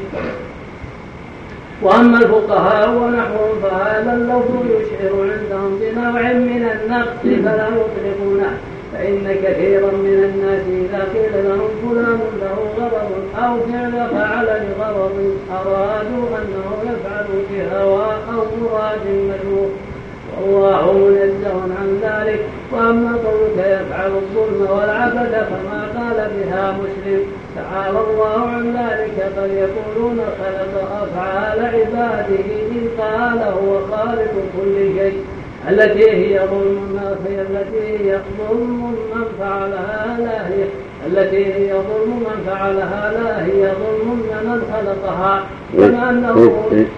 وأما الفقهاء ونحوهم فهذا اللفظ يشعر عندهم بنوع من النقص فلا يطلقونه، فإن كثيرا من الناس إذا قيل لهم فلان له غرض أو فعل فعل لغرض أرادوا أنه يفعل بهوى أو مراد مشروع، والله منزه عن ذلك. وأما قولك يفعل الظلم والعبث فما قال بها مسلم تعالى الله عن ذلك، بل يقولون خلق أفعال عباده إذ قال هو خالق كل شيء، التي هي ظلم التي هي ظلم من فعلها لا هي التي هي ظلم من فعلها لا هي ظلم من خلقها. كما أنه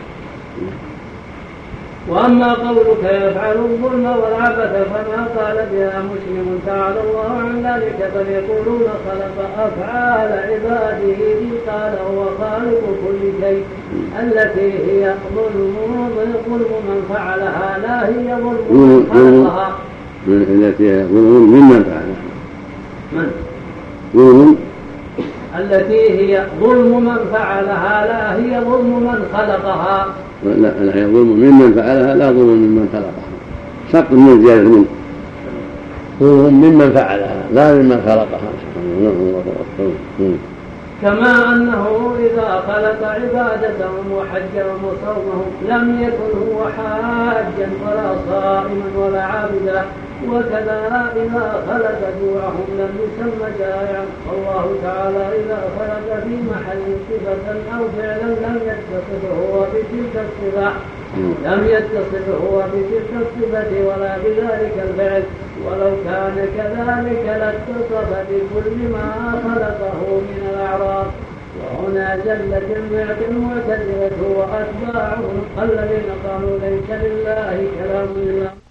وأما قولك يفعل الظلم والعبث فما قال بها مسلم تعالى الله عن ذلك، بل يقولون خلق أفعال عباده إذ قال هو خالق كل شيء، التي هي ظلم ظلم من فعلها لا هي ظلم من خلقها. التي هي ظلم ممن فعلها من ظلم التي هي ظلم من فعلها لا هي ظلم من خلقها. لا لا هي ظلم ممن فعلها لا ظلم ممن خلقها، شق من زيادة منه، ظلم ممن فعلها لا ممن خلقها. كما أنه إذا خلق عبادتهم وحجهم وصومهم لم يكن هو حاجا ولا صائما ولا عابدا، وكذا إذا خلق جوعهم لم يسمى جائعا. الله تعالى إذا خلق في محل صفة أو فعلا لم يتصف هو بتلك الصفة لم يتصف هو بتلك الصفة ولا بذلك الفعل، ولو كان كذلك لاتصف بكل ما خلقه من الأعراض. وهنا زلت المعتزلة وأتباعهم الذين قالوا ليس لله كلام إلا